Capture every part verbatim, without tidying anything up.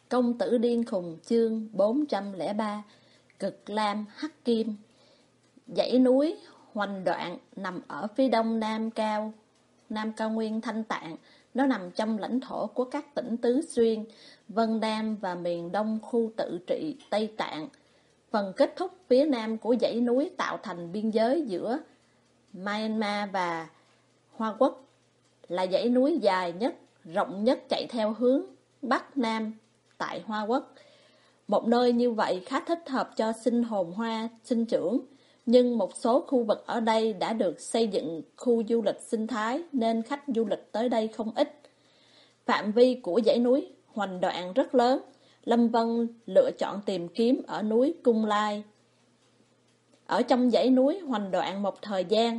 Công tử điên khùng chương bốn trăm lẻ ba. Cực lam hắc kim. Dãy núi Hoành Đoạn nằm ở phía đông nam cao Nam cao nguyên Thanh Tạng. Nó nằm trong lãnh thổ của các tỉnh Tứ Xuyên, Vân Nam và miền đông khu tự trị Tây Tạng. Phần kết thúc phía nam của dãy núi tạo thành biên giới giữa Myanmar và Hoa Quốc, là dãy núi dài nhất, rộng nhất chạy theo hướng Bắc Nam tại Hoa Quốc. Một nơi như vậy khá thích hợp cho sinh hồn hoa sinh trưởng, nhưng một số khu vực ở đây đã được xây dựng khu du lịch sinh thái nên khách du lịch tới đây không ít. Phạm vi của dãy núi Hoành Đoạn rất lớn. Lâm Vân lựa chọn tìm kiếm ở núi Cung Lai. Ở trong dãy núi Hoành Đoạn một thời gian,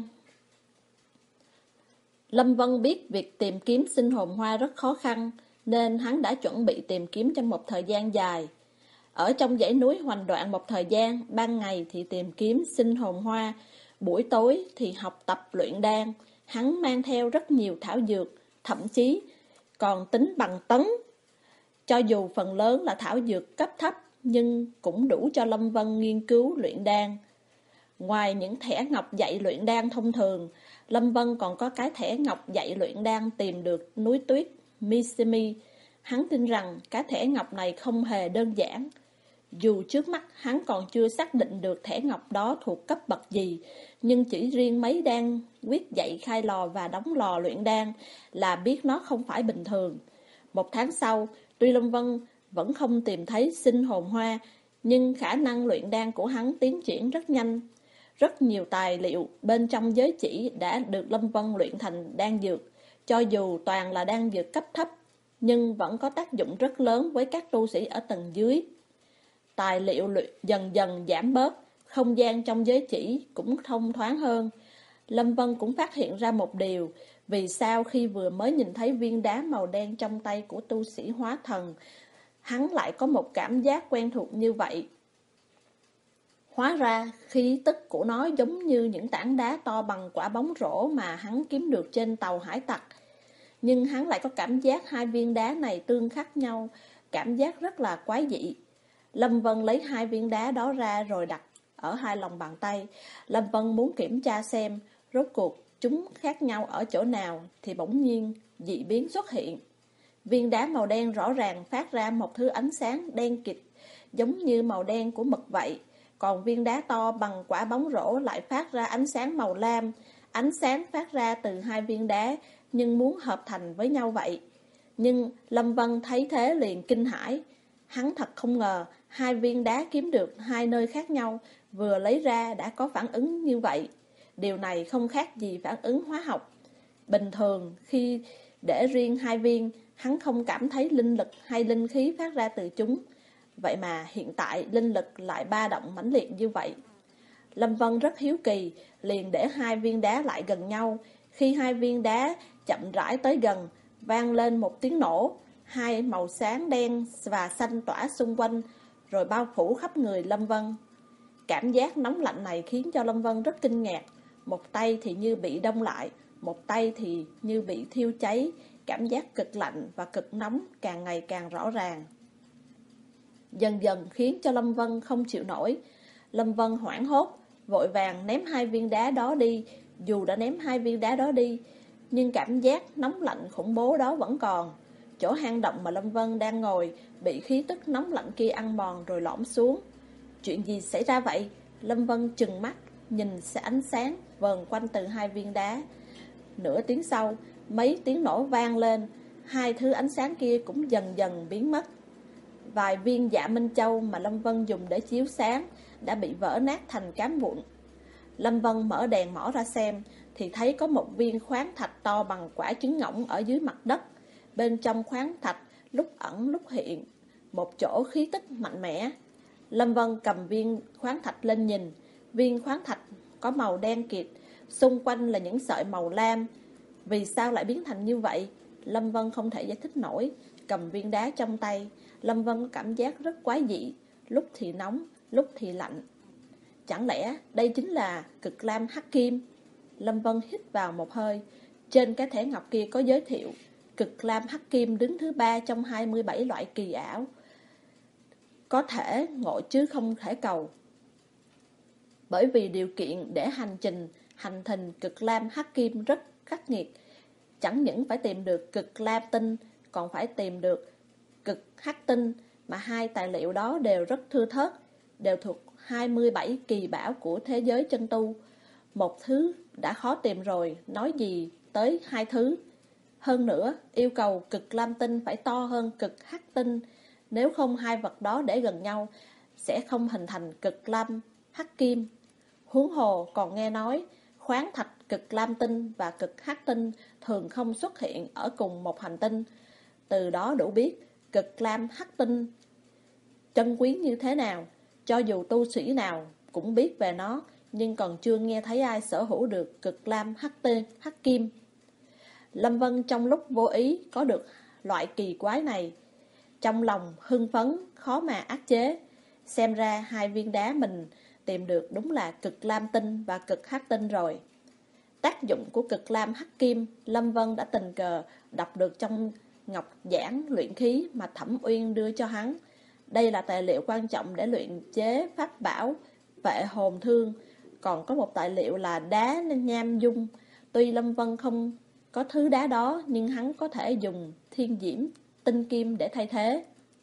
Lâm Vân biết việc tìm kiếm sinh hồn hoa rất khó khăn, nên hắn đã chuẩn bị tìm kiếm trong một thời gian dài. Ở trong dãy núi Hoành Đoạn một thời gian, ban ngày thì tìm kiếm sinh hồn hoa, buổi tối thì học tập luyện đan. Hắn mang theo rất nhiều thảo dược, thậm chí còn tính bằng tấn. Cho dù phần lớn là thảo dược cấp thấp, nhưng cũng đủ cho Lâm Vân nghiên cứu luyện đan. Ngoài những thẻ ngọc dạy luyện đan thông thường, Lâm Vân còn có cái thẻ ngọc dạy luyện đan tìm được núi tuyết Missimi. Hắn tin rằng cái thẻ ngọc này không hề đơn giản. Dù trước mắt hắn còn chưa xác định được thẻ ngọc đó thuộc cấp bậc gì, nhưng chỉ riêng mấy đan quyết dạy khai lò và đóng lò luyện đan là biết nó không phải bình thường. Một tháng sau, tuy Lâm Vân vẫn không tìm thấy sinh hồn hoa, nhưng khả năng luyện đan của hắn tiến triển rất nhanh. Rất nhiều tài liệu bên trong giới chỉ đã được Lâm Vân luyện thành đan dược. Cho dù toàn là đan dược cấp thấp, nhưng vẫn có tác dụng rất lớn với các tu sĩ ở tầng dưới. Tài liệu luyện dần dần giảm bớt, không gian trong giới chỉ cũng thông thoáng hơn. Lâm Vân cũng phát hiện ra một điều, vì sao khi vừa mới nhìn thấy viên đá màu đen trong tay của tu sĩ hóa thần, hắn lại có một cảm giác quen thuộc như vậy. Hóa ra khí tức của nó giống như những tảng đá to bằng quả bóng rổ mà hắn kiếm được trên tàu hải tặc. Nhưng hắn lại có cảm giác hai viên đá này tương khắc nhau, cảm giác rất là quái dị. Lâm Vân lấy hai viên đá đó ra rồi đặt ở hai lòng bàn tay. Lâm Vân muốn kiểm tra xem rốt cuộc chúng khác nhau ở chỗ nào, thì bỗng nhiên dị biến xuất hiện. Viên đá màu đen rõ ràng phát ra một thứ ánh sáng đen kịt, giống như màu đen của mực vậy. Còn viên đá to bằng quả bóng rổ lại phát ra ánh sáng màu lam. Ánh sáng phát ra từ hai viên đá nhưng muốn hợp thành với nhau vậy. Nhưng Lâm Vân thấy thế liền kinh hãi. Hắn thật không ngờ hai viên đá kiếm được hai nơi khác nhau, vừa lấy ra đã có phản ứng như vậy. Điều này không khác gì phản ứng hóa học. Bình thường khi để riêng hai viên, hắn không cảm thấy linh lực hay linh khí phát ra từ chúng. Vậy mà hiện tại linh lực lại ba động mãnh liệt như vậy. Lâm Vân rất hiếu kỳ, liền để hai viên đá lại gần nhau. Khi hai viên đá chậm rãi tới gần, vang lên một tiếng nổ. Hai màu sáng đen và xanh tỏa xung quanh, rồi bao phủ khắp người Lâm Vân. Cảm giác nóng lạnh này khiến cho Lâm Vân rất kinh ngạc. Một tay thì như bị đông lại, một tay thì như bị thiêu cháy. Cảm giác cực lạnh và cực nóng càng ngày càng rõ ràng, dần dần khiến cho Lâm Vân không chịu nổi. Lâm Vân hoảng hốt, vội vàng ném hai viên đá đó đi. Dù đã ném hai viên đá đó đi, nhưng cảm giác nóng lạnh khủng bố đó vẫn còn. Chỗ hang động mà Lâm Vân đang ngồi bị khí tức nóng lạnh kia ăn mòn rồi lõm xuống. Chuyện gì xảy ra vậy? Lâm Vân trừng mắt, nhìn ánh sáng vờn quanh từ hai viên đá. Nửa tiếng sau, mấy tiếng nổ vang lên. Hai thứ ánh sáng kia cũng dần dần biến mất. Vài viên Dạ Minh Châu mà Lâm Vân dùng để chiếu sáng đã bị vỡ nát thành cám vụn. Lâm Vân mở đèn mỏ ra xem, thì thấy có một viên khoáng thạch to bằng quả trứng ngỗng ở dưới mặt đất. Bên trong khoáng thạch lúc ẩn lúc hiện một chỗ khí tức mạnh mẽ. Lâm Vân cầm viên khoáng thạch lên nhìn. Viên khoáng thạch có màu đen kịt, xung quanh là những sợi màu lam. Vì sao lại biến thành như vậy? Lâm Vân không thể giải thích nổi. Cầm viên đá trong tay, Lâm Vân có cảm giác rất quái dị, lúc thì nóng, lúc thì lạnh. Chẳng lẽ đây chính là cực lam hắc kim? Lâm Vân hít vào một hơi. Trên cái thẻ ngọc kia có giới thiệu cực lam hắc kim đứng thứ ba trong hai mươi bảy loại kỳ ảo. có thể ngộ chứ không thể cầu. Bởi vì điều kiện để hành trình hành hình cực lam hắc kim rất khắc nghiệt, chẳng những phải tìm được cực lam tinh, còn phải tìm được cực hắc tinh, mà hai tài liệu đó đều rất thưa thớt, đều thuộc hai mươi bảy kỳ bảo của thế giới chân tu. Một thứ đã khó tìm rồi, nói gì tới hai thứ. Hơn nữa, yêu cầu cực lam tinh phải to hơn cực hắc tinh, nếu không hai vật đó để gần nhau sẽ không hình thành cực lam hắc kim. Huống hồ còn nghe nói khoáng thạch cực lam tinh và cực hắc tinh thường không xuất hiện ở cùng một hành tinh. Từ đó đủ biết cực lam hắc tinh trân quý như thế nào. Cho dù tu sĩ nào cũng biết về nó, nhưng còn chưa nghe thấy ai sở hữu được cực lam hắc tinh, hắc kim. Lâm Vân trong lúc vô ý có được loại kỳ quái này, trong lòng hưng phấn khó mà áp chế. Xem ra hai viên đá mình tìm được đúng là cực lam tinh và cực hắc tinh rồi. Tác dụng của cực lam hắc kim, Lâm Vân đã tình cờ đọc được trong ngọc giảng luyện khí mà Thẩm Uyên đưa cho hắn. Đây là tài liệu quan trọng để luyện chế pháp bảo vệ hồn thương. Còn có một tài liệu là đá nham dung. Tuy Lâm Vân không có thứ đá đó, nhưng hắn có thể dùng thiên diễm tinh kim để thay thế.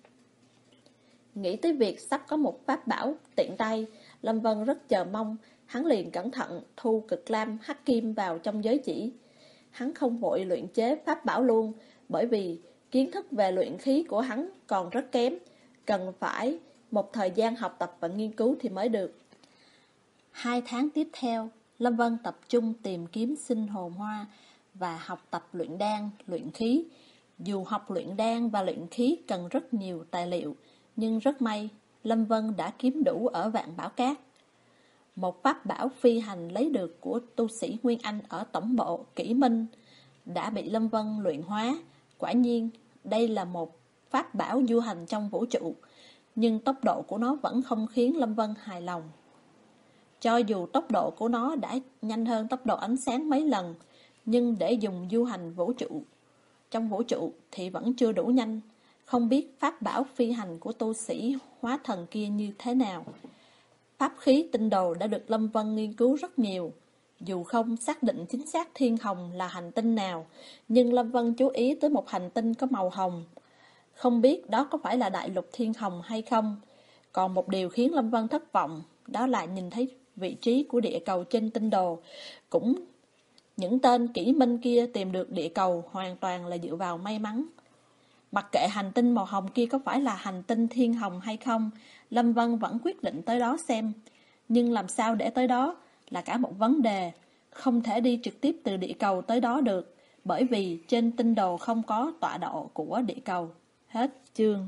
Nghĩ tới việc sắp có một pháp bảo tiện tay, Lâm Vân rất chờ mong. Hắn liền cẩn thận thu cực lam hắc kim vào trong giới chỉ. Hắn không vội luyện chế pháp bảo luôn, bởi vì kiến thức về luyện khí của hắn còn rất kém, cần phải một thời gian học tập và nghiên cứu thì mới được. Hai tháng tiếp theo, Lâm Vân tập trung tìm kiếm sinh hồn hoa và học tập luyện đan, luyện khí. Dù học luyện đan và luyện khí cần rất nhiều tài liệu, nhưng rất may, Lâm Vân đã kiếm đủ ở Vạn Bảo Cát. Một pháp bảo phi hành lấy được của tu sĩ Nguyên Anh ở tổng bộ Kỷ Minh đã bị Lâm Vân luyện hóa. Quả nhiên, đây là một pháp bảo du hành trong vũ trụ, nhưng tốc độ của nó vẫn không khiến Lâm Vân hài lòng. Cho dù tốc độ của nó đã nhanh hơn tốc độ ánh sáng mấy lần, nhưng để dùng du hành vũ trụ trong vũ trụ thì vẫn chưa đủ nhanh. Không biết pháp bảo phi hành của tu sĩ hóa thần kia như thế nào. Pháp khí tinh đồ đã được Lâm Vân nghiên cứu rất nhiều. Dù không xác định chính xác Thiên Hồng là hành tinh nào, nhưng Lâm Vân chú ý tới một hành tinh có màu hồng. Không biết đó có phải là đại lục Thiên Hồng hay không. Còn một điều khiến Lâm Vân thất vọng, đó là nhìn thấy vị trí của địa cầu trên tinh đồ. Cũng những tên Kỷ Minh kia tìm được địa cầu hoàn toàn là dựa vào may mắn. Mặc kệ hành tinh màu hồng kia có phải là hành tinh Thiên Hồng hay không, Lâm Vân vẫn quyết định tới đó xem. Nhưng làm sao để tới đó là cả một vấn đề. Không thể đi trực tiếp từ địa cầu tới đó được, bởi vì trên tinh đồ không có tọa độ của địa cầu. Hết chương.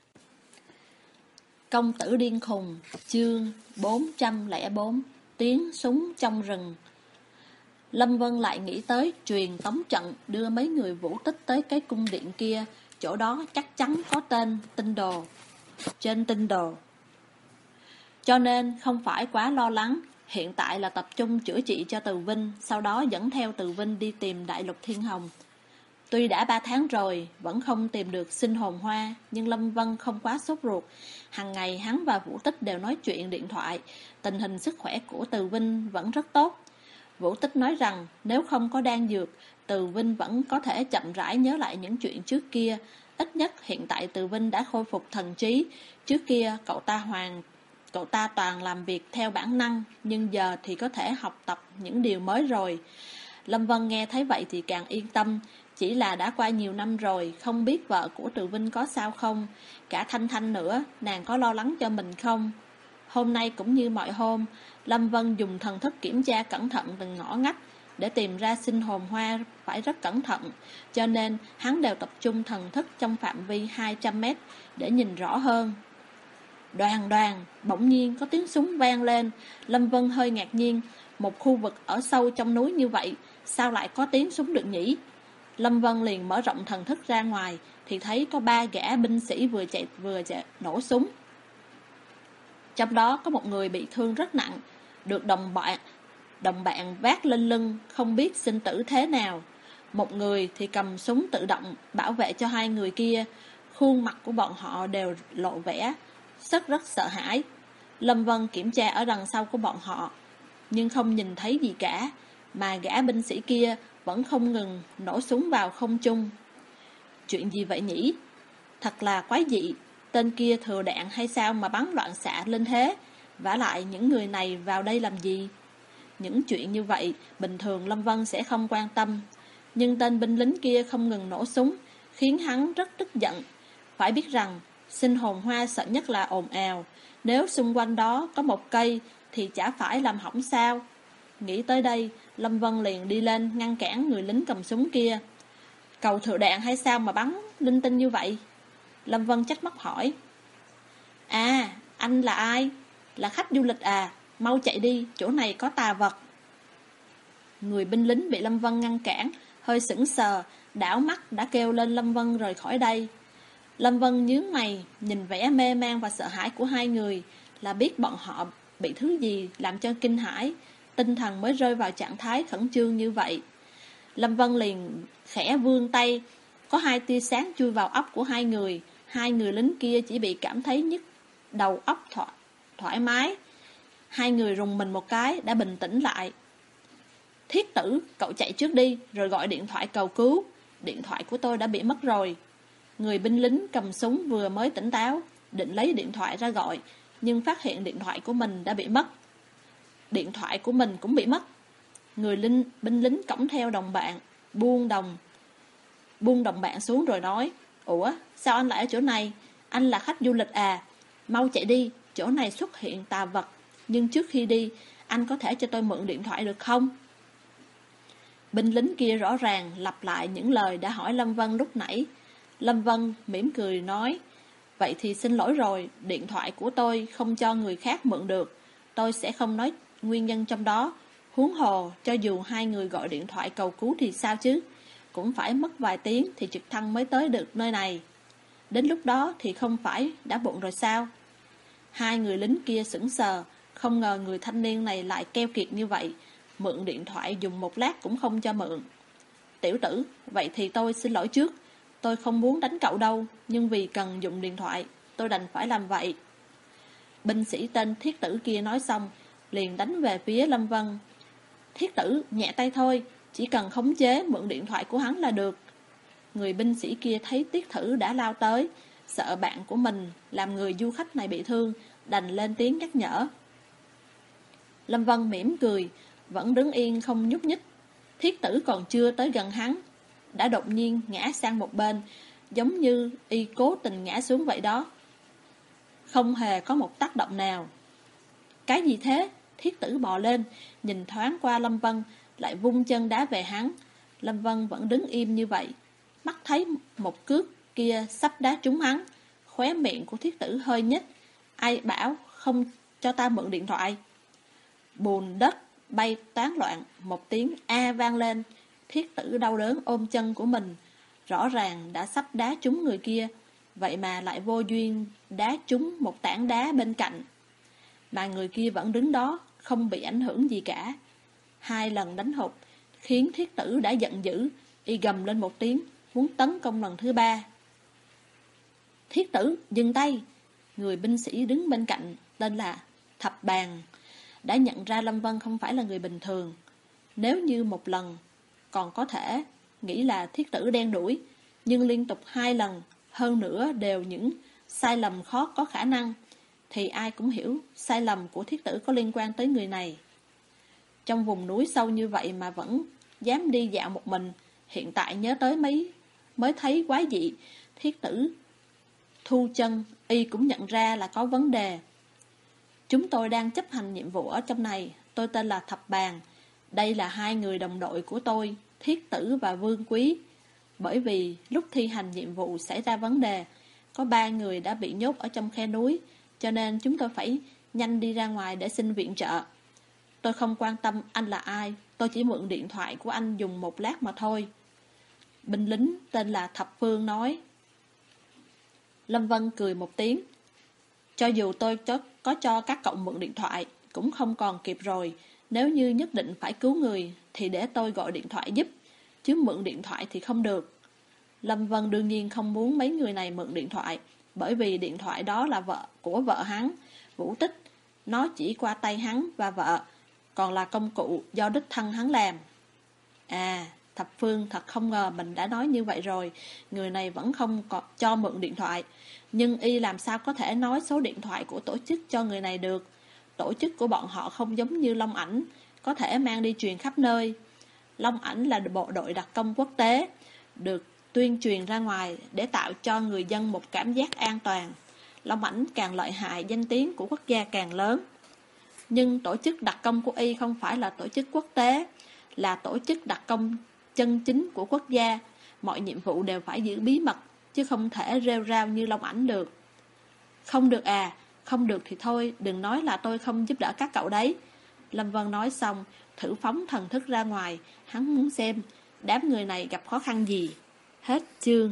Công tử điên khùng, chương bốn trăm lẻ bốn, tiếng súng trong rừng. Lâm Vân lại nghĩ tới truyền tống trận đưa mấy người Vũ Tích tới cái cung điện kia, chỗ đó chắc chắn có tên tinh đồ. Trên tinh đồ. Cho nên không phải quá lo lắng, hiện tại là tập trung chữa trị cho Từ Vinh, sau đó dẫn theo Từ Vinh đi tìm đại lục Thiên Hồng. Tuy đã ba tháng rồi, vẫn không tìm được sinh hồn hoa, nhưng Lâm Vân không quá sốt ruột. Hằng ngày hắn và Vũ Tích đều nói chuyện điện thoại, tình hình sức khỏe của Từ Vinh vẫn rất tốt. Vũ Tích nói rằng nếu không có đan dược, Từ Vinh vẫn có thể chậm rãi nhớ lại những chuyện trước kia. Ít nhất hiện tại Từ Vinh đã khôi phục thần trí. Trước kia cậu ta hoàng, cậu ta toàn làm việc theo bản năng, nhưng giờ thì có thể học tập những điều mới rồi. Lâm Vân nghe thấy vậy thì càng yên tâm. Chỉ là đã qua nhiều năm rồi, không biết vợ của Từ Vinh có sao không. Cả Thanh Thanh nữa, nàng có lo lắng cho mình không? Hôm nay cũng như mọi hôm, Lâm Vân dùng thần thức kiểm tra cẩn thận từng ngõ ngách. Để tìm ra sinh hồn hoa phải rất cẩn thận, cho nên hắn đều tập trung thần thức trong phạm vi hai trăm mét để nhìn rõ hơn. Đoàn đoàn, bỗng nhiên có tiếng súng vang lên. Lâm Vân hơi ngạc nhiên, một khu vực ở sâu trong núi như vậy, sao lại có tiếng súng được nhỉ? Lâm Vân liền mở rộng thần thức ra ngoài, thì thấy có ba gã binh sĩ vừa chạy vừa chạy nổ súng. Trong đó có một người bị thương rất nặng, được đồng bạn Đồng bạn vác lên lưng, không biết sinh tử thế nào. Một người thì cầm súng tự động bảo vệ cho hai người kia. Khuôn mặt của bọn họ đều lộ vẻ rất rất sợ hãi. Lâm Vân kiểm tra ở đằng sau của bọn họ, nhưng không nhìn thấy gì cả, mà gã binh sĩ kia vẫn không ngừng nổ súng vào không trung. Chuyện gì vậy nhỉ? Thật là quái dị, tên kia thừa đạn hay sao mà bắn loạn xạ lên thế? Vả lại những người này vào đây làm gì? Những chuyện như vậy bình thường Lâm Vân sẽ không quan tâm, nhưng tên binh lính kia không ngừng nổ súng, khiến hắn rất tức giận. Phải biết rằng sinh hồn hoa sợ nhất là ồn ào, nếu xung quanh đó có một cây thì chả phải làm hỏng sao. Nghĩ tới đây, Lâm Vân liền đi lên ngăn cản người lính cầm súng kia. Cầu thừa đạn hay sao mà bắn linh tinh như vậy? Lâm Vân trách móc hỏi. À, anh là ai? Là khách du lịch à? Mau chạy đi, chỗ này có tà vật. Người binh lính bị Lâm Vân ngăn cản, hơi sững sờ, đảo mắt đã kêu lên Lâm Vân rời khỏi đây. Lâm Vân nhướng mày, nhìn vẻ mê man và sợ hãi của hai người, là biết bọn họ bị thứ gì làm cho kinh hãi, tinh thần mới rơi vào trạng thái khẩn trương như vậy. Lâm Vân liền khẽ vươn tay, có hai tia sáng chui vào óc của hai người. Hai người lính kia chỉ bị cảm thấy nhức đầu óc thoải, thoải mái. Hai người rùng mình một cái đã bình tĩnh lại. Thiết Tử, cậu chạy trước đi, rồi gọi điện thoại cầu cứu. Điện thoại của tôi đã bị mất rồi. Người binh lính cầm súng vừa mới tỉnh táo, định lấy điện thoại ra gọi, nhưng phát hiện điện thoại của mình đã bị mất. Điện thoại của mình cũng bị mất. Người linh, binh lính cõng theo đồng bạn, buông đồng buông đồng bạn xuống rồi nói. Ủa, sao anh lại ở chỗ này? Anh là khách du lịch à? Mau chạy đi, chỗ này xuất hiện tà vật. Nhưng trước khi đi, anh có thể cho tôi mượn điện thoại được không? Binh lính kia rõ ràng lặp lại những lời đã hỏi Lâm Vân lúc nãy. Lâm Vân mỉm cười nói. Vậy thì xin lỗi rồi, điện thoại của tôi không cho người khác mượn được. Tôi sẽ không nói nguyên nhân trong đó. Huống hồ, cho dù hai người gọi điện thoại cầu cứu thì sao chứ? Cũng phải mất vài tiếng thì trực thăng mới tới được nơi này. Đến lúc đó thì không phải đã bụng rồi sao? Hai người lính kia sững sờ, không ngờ người thanh niên này lại keo kiệt như vậy. Mượn điện thoại dùng một lát cũng không cho mượn. Tiểu tử, vậy thì tôi xin lỗi trước. Tôi không muốn đánh cậu đâu, nhưng vì cần dùng điện thoại, tôi đành phải làm vậy. Binh sĩ tên Thiết Tử kia nói xong, liền đánh về phía Lâm Vân. Thiết Tử, nhẹ tay thôi, chỉ cần khống chế mượn điện thoại của hắn là được. Người binh sĩ kia thấy Tiết Thử đã lao tới, sợ bạn của mình làm người du khách này bị thương, đành lên tiếng nhắc nhở. Lâm Vân mỉm cười, vẫn đứng yên không nhúc nhích. Thiết Tử còn chưa tới gần hắn, đã đột nhiên ngã sang một bên, giống như y cố tình ngã xuống vậy đó. Không hề có một tác động nào. Cái gì thế? Thiết Tử bò lên, nhìn thoáng qua Lâm Vân, lại vung chân đá về hắn. Lâm Vân vẫn đứng im như vậy, mắt thấy một cước kia sắp đá trúng hắn. Khóe miệng của Thiết Tử hơi nhếch. Ai bảo không cho ta mượn điện thoại? Bùn đất bay tán loạn, một tiếng a vang lên. Thiết Tử đau đớn ôm chân của mình, rõ ràng đã sắp đá trúng người kia, vậy mà lại vô duyên đá trúng một tảng đá bên cạnh. Mà người kia vẫn đứng đó, không bị ảnh hưởng gì cả. Hai lần đánh hụt khiến Thiết Tử đã giận dữ, y gầm lên một tiếng, muốn tấn công lần thứ ba. Thiết Tử, dừng tay! Người binh sĩ đứng bên cạnh, tên là Thập Bàn, đã nhận ra Lâm Vân không phải là người bình thường. Nếu như một lần còn có thể nghĩ là Thiết Tử đen đuổi, nhưng liên tục hai lần, hơn nữa đều những sai lầm khó có khả năng, thì ai cũng hiểu sai lầm của Thiết Tử có liên quan tới người này. Trong vùng núi sâu như vậy mà vẫn dám đi dạo một mình, hiện tại nhớ tới mấy mới thấy quái dị. Thiết Tử thu chân, y cũng nhận ra là có vấn đề. Chúng tôi đang chấp hành nhiệm vụ ở trong này, tôi tên là Thập Bàn. Đây là hai người đồng đội của tôi, Thiết Tử và Vương Quý. Bởi vì lúc thi hành nhiệm vụ xảy ra vấn đề, có ba người đã bị nhốt ở trong khe núi, cho nên chúng tôi phải nhanh đi ra ngoài để xin viện trợ. Tôi không quan tâm anh là ai, tôi chỉ mượn điện thoại của anh dùng một lát mà thôi. Binh lính tên là Thập Phương nói. Lâm Vân cười một tiếng. Cho dù tôi cho, có cho các cậu mượn điện thoại, cũng không còn kịp rồi. Nếu như nhất định phải cứu người, thì để tôi gọi điện thoại giúp, chứ mượn điện thoại thì không được. Lâm Vân đương nhiên không muốn mấy người này mượn điện thoại, bởi vì điện thoại đó là vợ của vợ hắn, Vũ Tích. Nó chỉ qua tay hắn và vợ, còn là công cụ do đích thân hắn làm. À, Thập Phương thật không ngờ mình đã nói như vậy rồi, người này vẫn không có cho mượn điện thoại. Nhưng y làm sao có thể nói số điện thoại của tổ chức cho người này được? Tổ chức của bọn họ không giống như Long Ảnh, có thể mang đi truyền khắp nơi. Long Ảnh là bộ đội đặc công quốc tế, được tuyên truyền ra ngoài để tạo cho người dân một cảm giác an toàn. Long Ảnh càng lợi hại, danh tiếng của quốc gia càng lớn. Nhưng tổ chức đặc công của y không phải là tổ chức quốc tế, là tổ chức đặc công chân chính của quốc gia. Mọi nhiệm vụ đều phải giữ bí mật, chứ không thể rêu rao như Long Ảnh được. Không được à, không được thì thôi, đừng nói là tôi không giúp đỡ các cậu đấy. Lâm Vân nói xong, thử phóng thần thức ra ngoài, hắn muốn xem đám người này gặp khó khăn gì. Hết chương.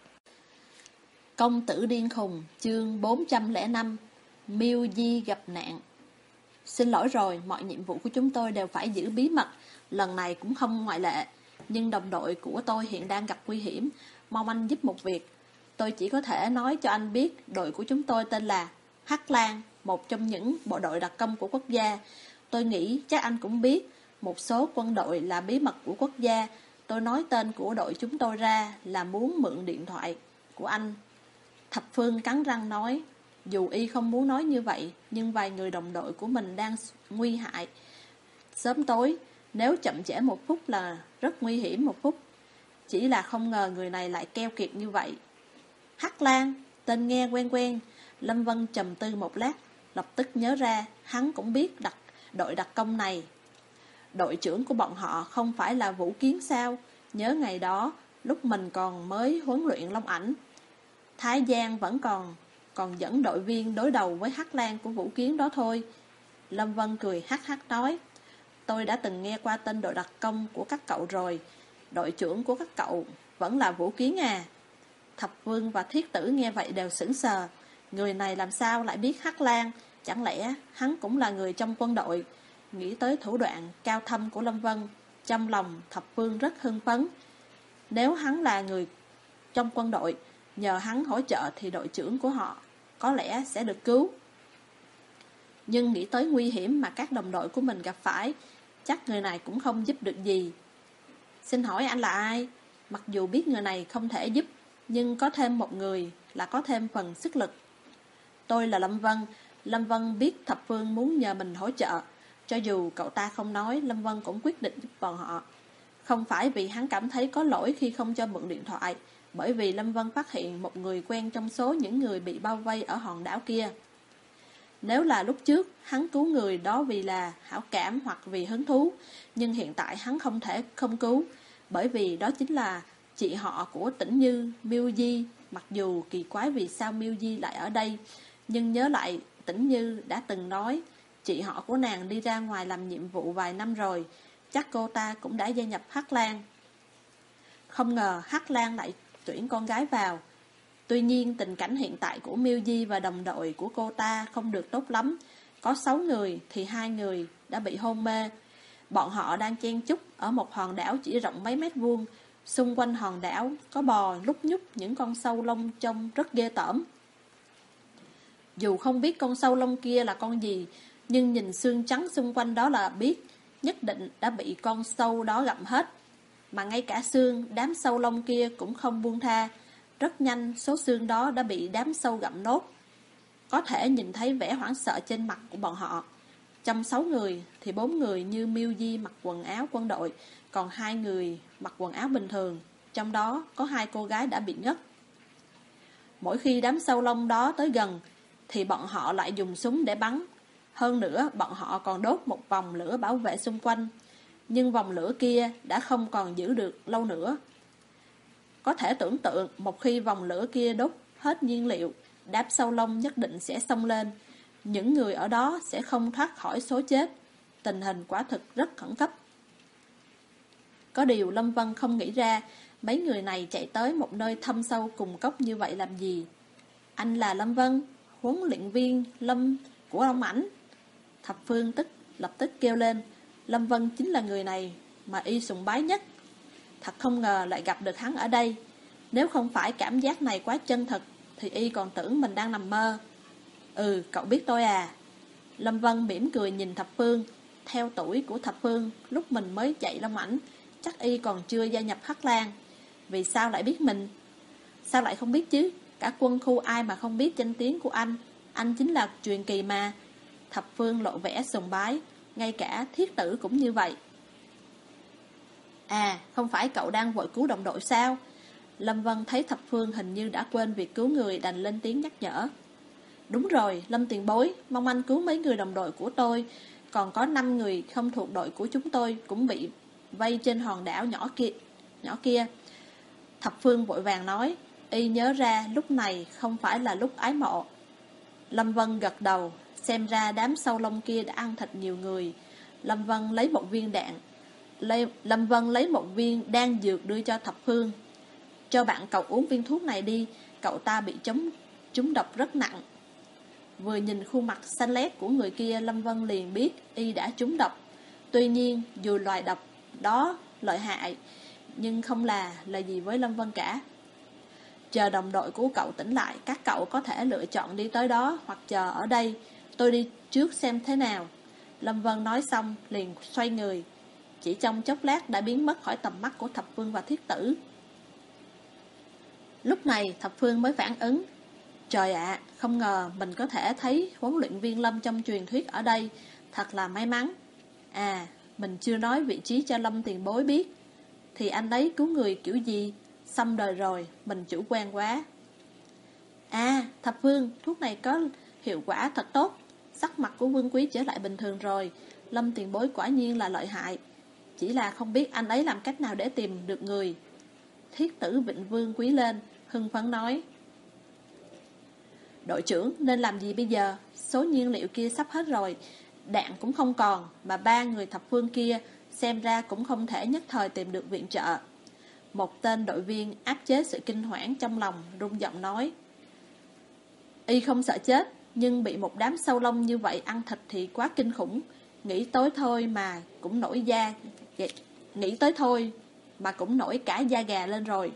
Công tử điên khùng, chương bốn trăm lẻ năm. Miêu Di gặp nạn. Xin lỗi rồi, mọi nhiệm vụ của chúng tôi đều phải giữ bí mật, lần này cũng không ngoại lệ. Nhưng đồng đội của tôi hiện đang gặp nguy hiểm, mong anh giúp một việc. Tôi chỉ có thể nói cho anh biết đội của chúng tôi tên là Hắc Lang, một trong những bộ đội đặc công của quốc gia. Tôi nghĩ chắc anh cũng biết, một số quân đội là bí mật của quốc gia. Tôi nói tên của đội chúng tôi ra là muốn mượn điện thoại của anh. Thập Phương cắn răng nói, dù y không muốn nói như vậy, nhưng vài người đồng đội của mình đang nguy hại. Sớm tối, nếu chậm trễ một phút là rất nguy hiểm một phút. Chỉ là không ngờ người này lại keo kiệt như vậy. Hắc Lang, tên nghe quen quen. Lâm Vân trầm tư một lát, lập tức nhớ ra, hắn cũng biết đặc, đội đặc công này. Đội trưởng của bọn họ không phải là Vũ Kiến sao? Nhớ ngày đó, lúc mình còn mới huấn luyện Long Ảnh, Thái Giang vẫn còn còn dẫn đội viên đối đầu với Hắc Lang của Vũ Kiến đó thôi. Lâm Vân cười hắc hắc nói, tôi đã từng nghe qua tên đội đặc công của các cậu rồi. Đội trưởng của các cậu vẫn là Vũ Kiến à? Thập Vương và Thiết Tử nghe vậy đều sững sờ. Người này làm sao lại biết Hắc Lang? Chẳng lẽ hắn cũng là người trong quân đội? Nghĩ tới thủ đoạn cao thâm của Lâm Vân, trong lòng Thập Vương rất hưng phấn. Nếu hắn là người trong quân đội, nhờ hắn hỗ trợ thì đội trưởng của họ có lẽ sẽ được cứu. Nhưng nghĩ tới nguy hiểm mà các đồng đội của mình gặp phải, chắc người này cũng không giúp được gì. Xin hỏi anh là ai? Mặc dù biết người này không thể giúp, nhưng có thêm một người là có thêm phần sức lực. Tôi là Lâm Vân. Lâm Vân biết Thập Phương muốn nhờ mình hỗ trợ. Cho dù cậu ta không nói, Lâm Vân cũng quyết định giúp bọn họ. Không phải vì hắn cảm thấy có lỗi khi không cho mượn điện thoại, bởi vì Lâm Vân phát hiện một người quen trong số những người bị bao vây ở hòn đảo kia. Nếu là lúc trước, hắn cứu người đó vì là hảo cảm hoặc vì hứng thú, nhưng hiện tại hắn không thể không cứu, bởi vì đó chính là chị họ của Tĩnh Như, Miêu Di. Mặc dù kỳ quái vì sao Miêu Di lại ở đây, nhưng nhớ lại Tĩnh Như đã từng nói, chị họ của nàng đi ra ngoài làm nhiệm vụ vài năm rồi, chắc cô ta cũng đã gia nhập Hắc Lang. Không ngờ Hắc Lang lại tuyển con gái vào. Tuy nhiên tình cảnh hiện tại của Miêu Di và đồng đội của cô ta không được tốt lắm. Có sáu người thì hai người đã bị hôn mê. Bọn họ đang chen chúc ở một hòn đảo chỉ rộng mấy mét vuông. Xung quanh hòn đảo có bò lúc nhúc những con sâu lông trông rất ghê tởm. Dù không biết con sâu lông kia là con gì, nhưng nhìn xương trắng xung quanh đó là biết nhất định đã bị con sâu đó gặm hết. Mà ngay cả xương, đám sâu lông kia cũng không buông tha. Rất nhanh số xương đó đã bị đám sâu gặm nốt. Có thể nhìn thấy vẻ hoảng sợ trên mặt của bọn họ. Trong sáu người thì bốn người như Miêu Di mặc quần áo quân đội, còn hai người mặc quần áo bình thường. Trong đó có hai cô gái đã bị ngất. Mỗi khi đám sâu lông đó tới gần thì bọn họ lại dùng súng để bắn. Hơn nữa bọn họ còn đốt một vòng lửa bảo vệ xung quanh. Nhưng vòng lửa kia đã không còn giữ được lâu nữa. Có thể tưởng tượng một khi vòng lửa kia đốt hết nhiên liệu, đám sâu lông nhất định sẽ xông lên. Những người ở đó sẽ không thoát khỏi số chết. Tình hình quả thực rất khẩn cấp. Có điều Lâm Vân không nghĩ ra mấy người này chạy tới một nơi thâm sâu cùng cốc như vậy làm gì. Anh là Lâm Vân, huấn luyện viên Lâm của Long Ảnh. Thập Phương tức lập tức kêu lên, Lâm Vân chính là người này mà y sùng bái nhất. Thật không ngờ lại gặp được hắn ở đây. Nếu không phải cảm giác này quá chân thật, thì y còn tưởng mình đang nằm mơ. Ừ, cậu biết tôi à? Lâm Vân mỉm cười nhìn Thập Phương. Theo tuổi của Thập Phương, lúc mình mới chạy Long Ảnh, chắc y còn chưa gia nhập Hắc Lang. Vì sao lại biết mình? Sao lại không biết chứ? Cả quân khu ai mà không biết danh tiếng của anh. Anh chính là truyền kỳ mà. Thập Phương lộ vẻ sùng bái. Ngay cả Thiết Tử cũng như vậy. À, không phải cậu đang vội cứu đồng đội sao? Lâm Vân thấy Thập Phương hình như đã quên việc cứu người, đành lên tiếng nhắc nhở. Đúng rồi, Lâm tiền bối, mong anh cứu mấy người đồng đội của tôi. Còn có năm người không thuộc đội của chúng tôi cũng bị vây trên hòn đảo nhỏ kia. Nhỏ kia. Thập Phương vội vàng nói. Y nhớ ra lúc này không phải là lúc ái mộ. Lâm Vân gật đầu. Xem ra đám sâu lông kia đã ăn thịt nhiều người. Lâm Vân lấy một viên đạn Lâm Vân lấy một viên đan dược đưa cho Thập Phương. Cho bạn cậu uống viên thuốc này đi. Cậu ta bị chống trúng độc rất nặng. Vừa nhìn khuôn mặt xanh lét của người kia, Lâm Vân liền biết y đã trúng độc. Tuy nhiên dù loài độc đó lợi hại, nhưng không là là gì với Lâm Vân cả. Chờ đồng đội của cậu tỉnh lại, các cậu có thể lựa chọn đi tới đó hoặc chờ ở đây. Tôi đi trước xem thế nào. Lâm Vân nói xong liền xoay người. Chỉ trong chốc lát đã biến mất khỏi tầm mắt của Thập Phương và Thiết Tử. Lúc này Thập Phương mới phản ứng. Trời ạ, không ngờ mình có thể thấy huấn luyện viên Lâm trong truyền thuyết ở đây. Thật là may mắn. À, mình chưa nói vị trí cho Lâm tiền bối biết. Thì anh ấy cứu người kiểu gì? Xong đời rồi, mình chủ quan quá. À, Thập Phương, thuốc này có hiệu quả thật tốt. Sắc mặt của Vương Quý trở lại bình thường rồi. Lâm tiền bối quả nhiên là lợi hại. Chỉ là không biết anh ấy làm cách nào để tìm được người. Thiết Tử vịnh Vương Quý lên, hưng phấn nói. Đội trưởng nên làm gì bây giờ? Số nhiên liệu kia sắp hết rồi, đạn cũng không còn, mà ba người Thập Phương kia xem ra cũng không thể nhất thời tìm được viện trợ. Một tên đội viên áp chế sự kinh hoảng trong lòng, rung giọng nói. Y không sợ chết, nhưng bị một đám sâu lông như vậy ăn thịt thì quá kinh khủng. Nghĩ tới thôi mà cũng nổi da Nghĩ tới thôi mà cũng nổi cả da gà lên rồi.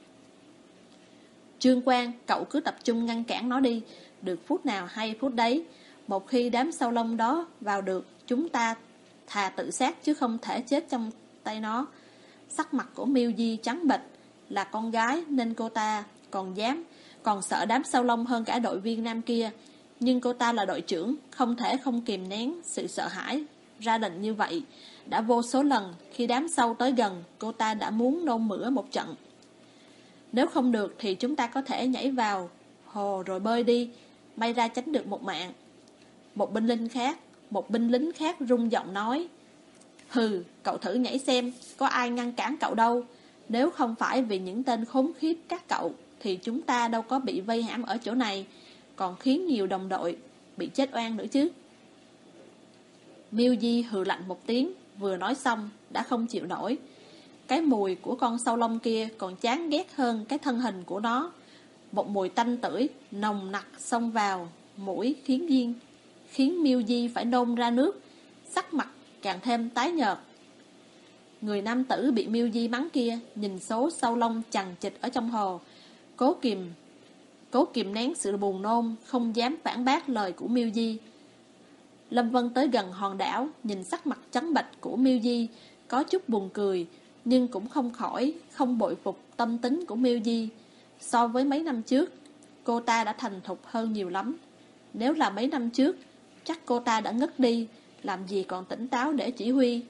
Trương Quang, cậu cứ tập trung ngăn cản nó đi. Được phút nào hay phút đấy. Một khi đám sâu lông đó vào được, chúng ta thà tự sát chứ không thể chết trong tay nó. Sắc mặt của Miêu Di trắng bệch. Là con gái nên cô ta còn dám, còn sợ đám sâu lông hơn cả đội viên nam kia. Nhưng cô ta là đội trưởng, không thể không kìm nén sự sợ hãi, ra lệnh như vậy. Đã vô số lần, khi đám sâu tới gần, cô ta đã muốn nôn mửa một trận. Nếu không được thì chúng ta có thể nhảy vào hồ rồi bơi đi, may ra tránh được một mạng. Một binh lính khác, một binh lính khác rung giọng nói. Hừ, cậu thử nhảy xem, có ai ngăn cản cậu đâu. Nếu không phải vì những tên khốn khiếp các cậu, thì chúng ta đâu có bị vây hãm ở chỗ này, còn khiến nhiều đồng đội bị chết oan nữa chứ. Miêu Di hừ lạnh một tiếng, vừa nói xong đã không chịu nổi. Cái mùi của con sâu lông kia còn chán ghét hơn cái thân hình của nó. Một mùi tanh tưởi nồng nặc xông vào mũi khiến Diên khiến Miêu Di phải nôn ra nước, sắc mặt càng thêm tái nhợt. Người nam tử bị Miêu Di mắng kia nhìn số sâu lông chằng chịt ở trong hồ, cố kìm cố kìm nén sự buồn nôn, không dám phản bác lời của Miêu Di. Lâm Vân tới gần hòn đảo, nhìn sắc mặt trắng bệch của Miêu Di, có chút buồn cười, nhưng cũng không khỏi không bội phục tâm tính của Miêu Di. So với mấy năm trước, cô ta đã thành thục hơn nhiều lắm. Nếu là mấy năm trước, chắc cô ta đã ngất đi, làm gì còn tỉnh táo để chỉ huy.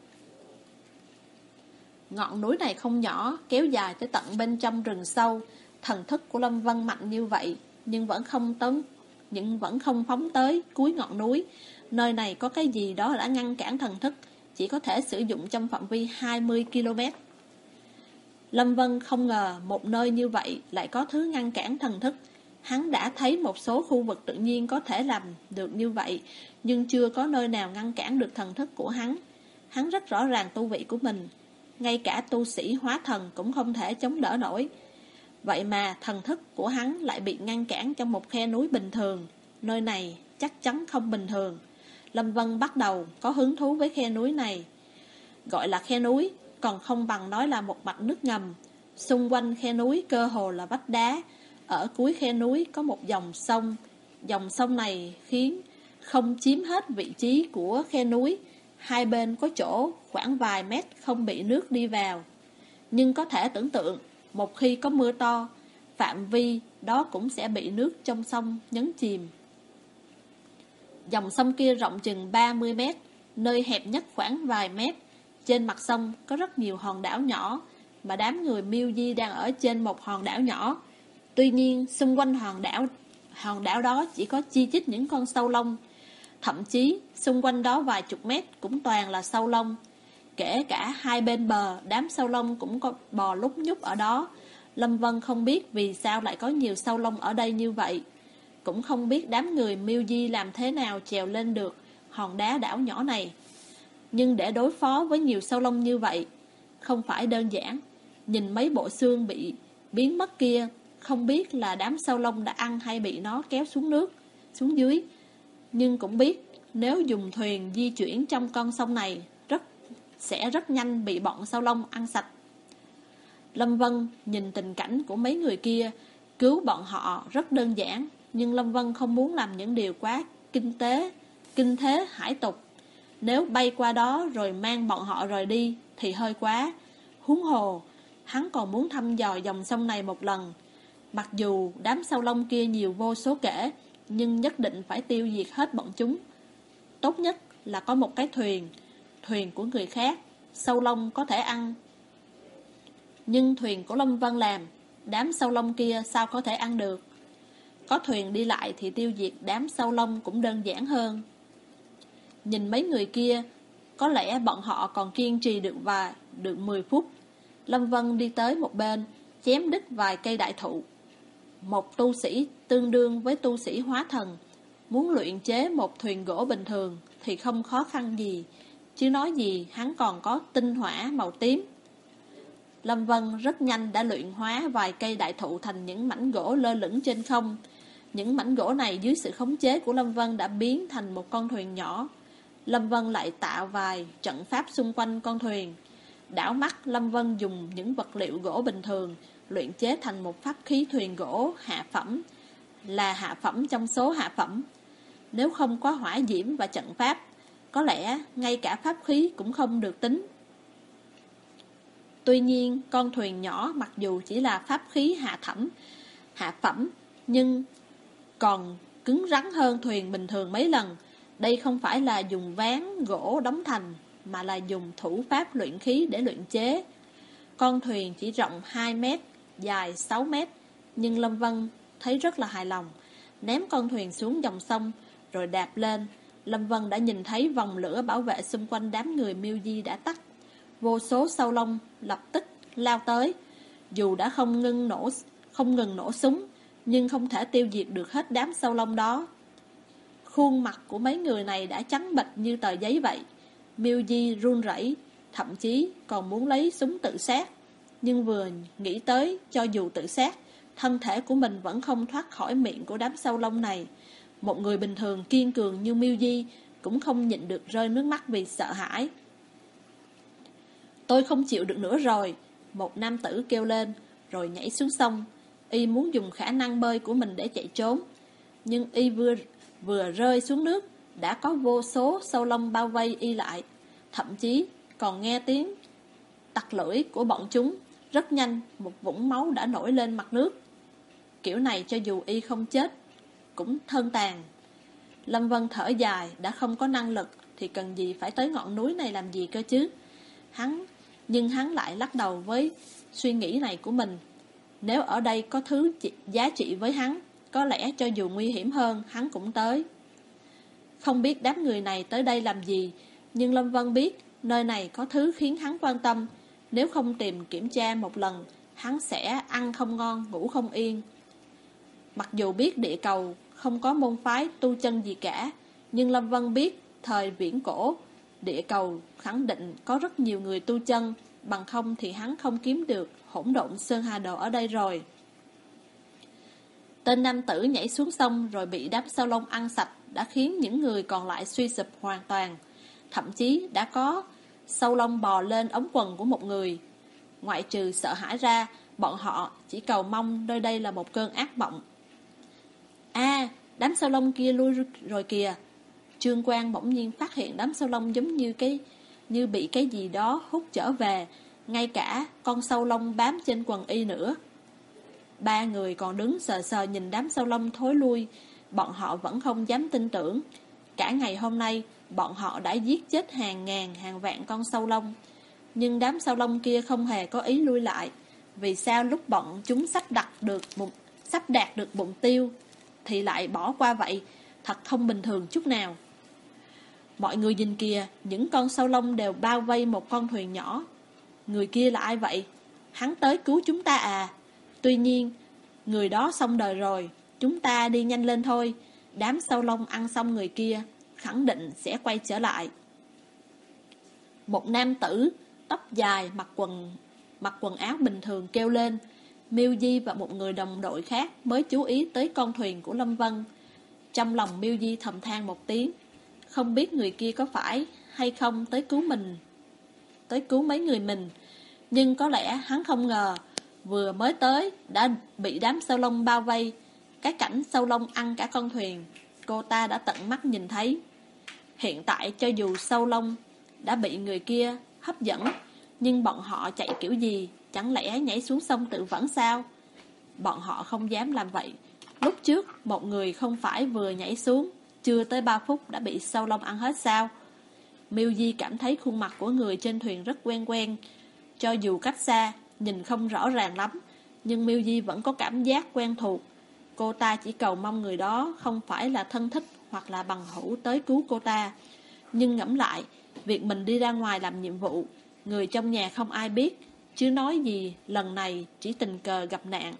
Ngọn núi này không nhỏ, kéo dài tới tận bên trong rừng sâu. Thần thức của Lâm Vân mạnh như vậy, nhưng vẫn không tấn, nhưng vẫn không phóng tới cuối ngọn núi. Nơi này có cái gì đó đã ngăn cản thần thức, chỉ có thể sử dụng trong phạm vi hai mươi ki lô mét. Lâm Vân không ngờ một nơi như vậy lại có thứ ngăn cản thần thức. Hắn đã thấy một số khu vực tự nhiên có thể làm được như vậy, nhưng chưa có nơi nào ngăn cản được thần thức của hắn. Hắn rất rõ ràng tu vị của mình, ngay cả tu sĩ hóa thần cũng không thể chống đỡ nổi. Vậy mà thần thức của hắn lại bị ngăn cản trong một khe núi bình thường. Nơi này chắc chắn không bình thường. Lâm Vân bắt đầu có hứng thú với khe núi này. Gọi là khe núi, còn không bằng nói là một mạch nước ngầm. Xung quanh khe núi cơ hồ là vách đá, Ở cuối khe núi có một dòng sông. Dòng sông này khiến không chiếm hết vị trí của khe núi. Hai bên có chỗ khoảng vài mét không bị nước đi vào. Nhưng có thể tưởng tượng, một khi có mưa to, phạm vi đó cũng sẽ bị nước trong sông nhấn chìm. Dòng sông kia rộng chừng ba mươi mét, nơi hẹp nhất khoảng vài mét. Trên mặt sông có rất nhiều hòn đảo nhỏ, mà đám người Miêu Di đang ở trên một hòn đảo nhỏ. Tuy nhiên, xung quanh hòn đảo hòn đảo đó chỉ có chi chít những con sâu lông. Thậm chí, xung quanh đó vài chục mét cũng toàn là sâu lông. Kể cả hai bên bờ, đám sâu lông cũng có bò lúc nhúc ở đó. Lâm Vân không biết vì sao lại có nhiều sâu lông ở đây như vậy. Cũng không biết đám người Miêu Di làm thế nào trèo lên được hòn đá đảo nhỏ này. Nhưng để đối phó với nhiều sâu lông như vậy, không phải đơn giản. Nhìn mấy bộ xương bị biến mất kia, không biết là đám sâu lông đã ăn hay bị nó kéo xuống nước, xuống dưới. Nhưng cũng biết nếu dùng thuyền di chuyển trong con sông này rất sẽ rất nhanh bị bọn sâu lông ăn sạch. Lâm Vân nhìn tình cảnh của mấy người kia, cứu bọn họ rất đơn giản, nhưng Lâm Vân không muốn làm những điều quá kinh tế, kinh thế hải tục. Nếu bay qua đó rồi mang bọn họ rời đi thì hơi quá. Huống hồ, hắn còn muốn thăm dò dòng sông này một lần. Mặc dù đám sâu lông kia nhiều vô số kể, nhưng nhất định phải tiêu diệt hết bọn chúng. Tốt nhất là có một cái thuyền, thuyền của người khác, sâu lông có thể ăn. Nhưng thuyền của Lâm Vân làm, đám sâu lông kia sao có thể ăn được? Có thuyền đi lại thì tiêu diệt đám sâu lông cũng đơn giản hơn. Nhìn mấy người kia, có lẽ bọn họ còn kiên trì được vài, được mười phút. Lâm Vân đi tới một bên, chém đứt vài cây đại thụ. Một tu sĩ tương đương với tu sĩ hóa thần, muốn luyện chế một thuyền gỗ bình thường thì không khó khăn gì, chứ nói gì hắn còn có tinh hỏa màu tím. Lâm Vân rất nhanh đã luyện hóa vài cây đại thụ thành những mảnh gỗ lơ lửng trên không. Những mảnh gỗ này dưới sự khống chế của Lâm Vân đã biến thành một con thuyền nhỏ. Lâm Vân lại tạo vài trận pháp xung quanh con thuyền. Đảo mắt, Lâm Vân dùng những vật liệu gỗ bình thường luyện chế thành một pháp khí thuyền gỗ hạ phẩm, là hạ phẩm trong số hạ phẩm. Nếu không có hỏa diễm và trận pháp, có lẽ ngay cả pháp khí cũng không được tính. Tuy nhiên, con thuyền nhỏ mặc dù chỉ là pháp khí hạ thẩm, hạ phẩm, nhưng còn cứng rắn hơn thuyền bình thường mấy lần. Đây không phải là dùng ván gỗ đóng thành, mà là dùng thủ pháp luyện khí để luyện chế. Con thuyền chỉ rộng hai mét, dài sáu mét, nhưng Lâm Vân thấy rất là hài lòng. Ném con thuyền xuống dòng sông, rồi đạp lên. Lâm Vân đã nhìn thấy vòng lửa bảo vệ xung quanh đám người Miêu Di đã tắt. Vô số sâu lông lập tức lao tới. Dù đã không ngừng nổ, không ngừng nổ súng, nhưng không thể tiêu diệt được hết đám sâu lông đó. Khuôn mặt của mấy người này đã trắng bệch như tờ giấy vậy. Miêu Di run rẩy, thậm chí còn muốn lấy súng tự sát. Nhưng vừa nghĩ tới cho dù tự sát, thân thể của mình vẫn không thoát khỏi miệng của đám sâu lông này. Một người bình thường kiên cường như Miêu Di cũng không nhịn được rơi nước mắt vì sợ hãi. Tôi không chịu được nữa rồi, một nam tử kêu lên, rồi nhảy xuống sông. Y muốn dùng khả năng bơi của mình để chạy trốn. Nhưng Y vừa, vừa rơi xuống nước, đã có vô số sâu lông bao vây Y lại. Thậm chí còn nghe tiếng tặc lưỡi của bọn chúng. Rất nhanh, một vũng máu đã nổi lên mặt nước. Kiểu này cho dù Y không chết, cũng thân tàn. Lâm Vân thở dài, đã không có năng lực thì cần gì phải tới ngọn núi này làm gì cơ chứ. Hắn, nhưng hắn lại lắc đầu với suy nghĩ này của mình. Nếu ở đây có thứ giá trị với hắn, có lẽ cho dù nguy hiểm hơn, hắn cũng tới. Không biết đám người này tới đây làm gì, nhưng Lâm Vân biết nơi này có thứ khiến hắn quan tâm. Nếu không tìm kiểm tra một lần, hắn sẽ ăn không ngon, ngủ không yên. Mặc dù biết địa cầu không có môn phái tu chân gì cả, nhưng Lâm Vân biết thời viễn cổ, địa cầu khẳng định có rất nhiều người tu chân, bằng không thì hắn không kiếm được hỗn độn sơn hà đồ ở đây rồi. Tên nam tử nhảy xuống sông rồi bị đám sâu lông ăn sạch đã khiến những người còn lại suy sụp hoàn toàn. Thậm chí đã có sâu lông bò lên ống quần của một người. Ngoại trừ sợ hãi ra, Bọn họ chỉ cầu mong nơi đây là một cơn ác mộng. À, đám sâu lông kia lui rồi kìa. Trương Quang bỗng nhiên phát hiện đám sâu lông giống như cái như bị cái gì đó hút trở về, ngay cả con sâu lông bám trên quần y nữa. Ba người còn đứng sờ sờ nhìn đám sâu lông thối lui, bọn họ vẫn không dám tin tưởng. Cả ngày hôm nay, bọn họ đã giết chết hàng ngàn hàng vạn con sâu lông, nhưng đám sâu lông kia không hề có ý lui lại. Vì sao lúc bọn chúng sắp đặt được một sắp đạt được mục tiêu thì lại bỏ qua vậy? Thật không bình thường chút nào. Mọi người nhìn kìa, những con sâu lông đều bao vây một con thuyền nhỏ. Người kia là ai vậy? Hắn tới cứu chúng ta à? Tuy nhiên, người đó xong đời rồi, chúng ta đi nhanh lên thôi. Đám sâu lông ăn xong người kia, khẳng định sẽ quay trở lại. Một nam tử, tóc dài, mặc quần mặc quần áo bình thường kêu lên. Miêu Di và một người đồng đội khác mới chú ý tới con thuyền của Lâm Vân. Trong lòng Miêu Di thầm than một tiếng, không biết người kia có phải hay không tới cứu mình, tới cứu mấy người mình. Nhưng có lẽ hắn không ngờ, vừa mới tới đã bị đám sâu lông bao vây. Cái cảnh sâu lông ăn cả con thuyền, cô ta đã tận mắt nhìn thấy. Hiện tại cho dù sâu lông đã bị người kia hấp dẫn, nhưng bọn họ chạy kiểu gì? Chẳng lẽ nhảy xuống sông tự vẫn sao? Bọn họ không dám làm vậy. Lúc trước một người không phải vừa nhảy xuống, chưa tới ba phút đã bị sâu lông ăn hết sao? Miêu Di cảm thấy khuôn mặt của người trên thuyền rất quen quen. Cho dù cách xa, nhìn không rõ ràng lắm, nhưng Miêu Di vẫn có cảm giác quen thuộc. Cô ta chỉ cầu mong người đó không phải là thân thích hoặc là bằng hữu tới cứu cô ta. Nhưng ngẫm lại, việc mình đi ra ngoài làm nhiệm vụ, người trong nhà không ai biết, chứ nói gì lần này chỉ tình cờ gặp nạn.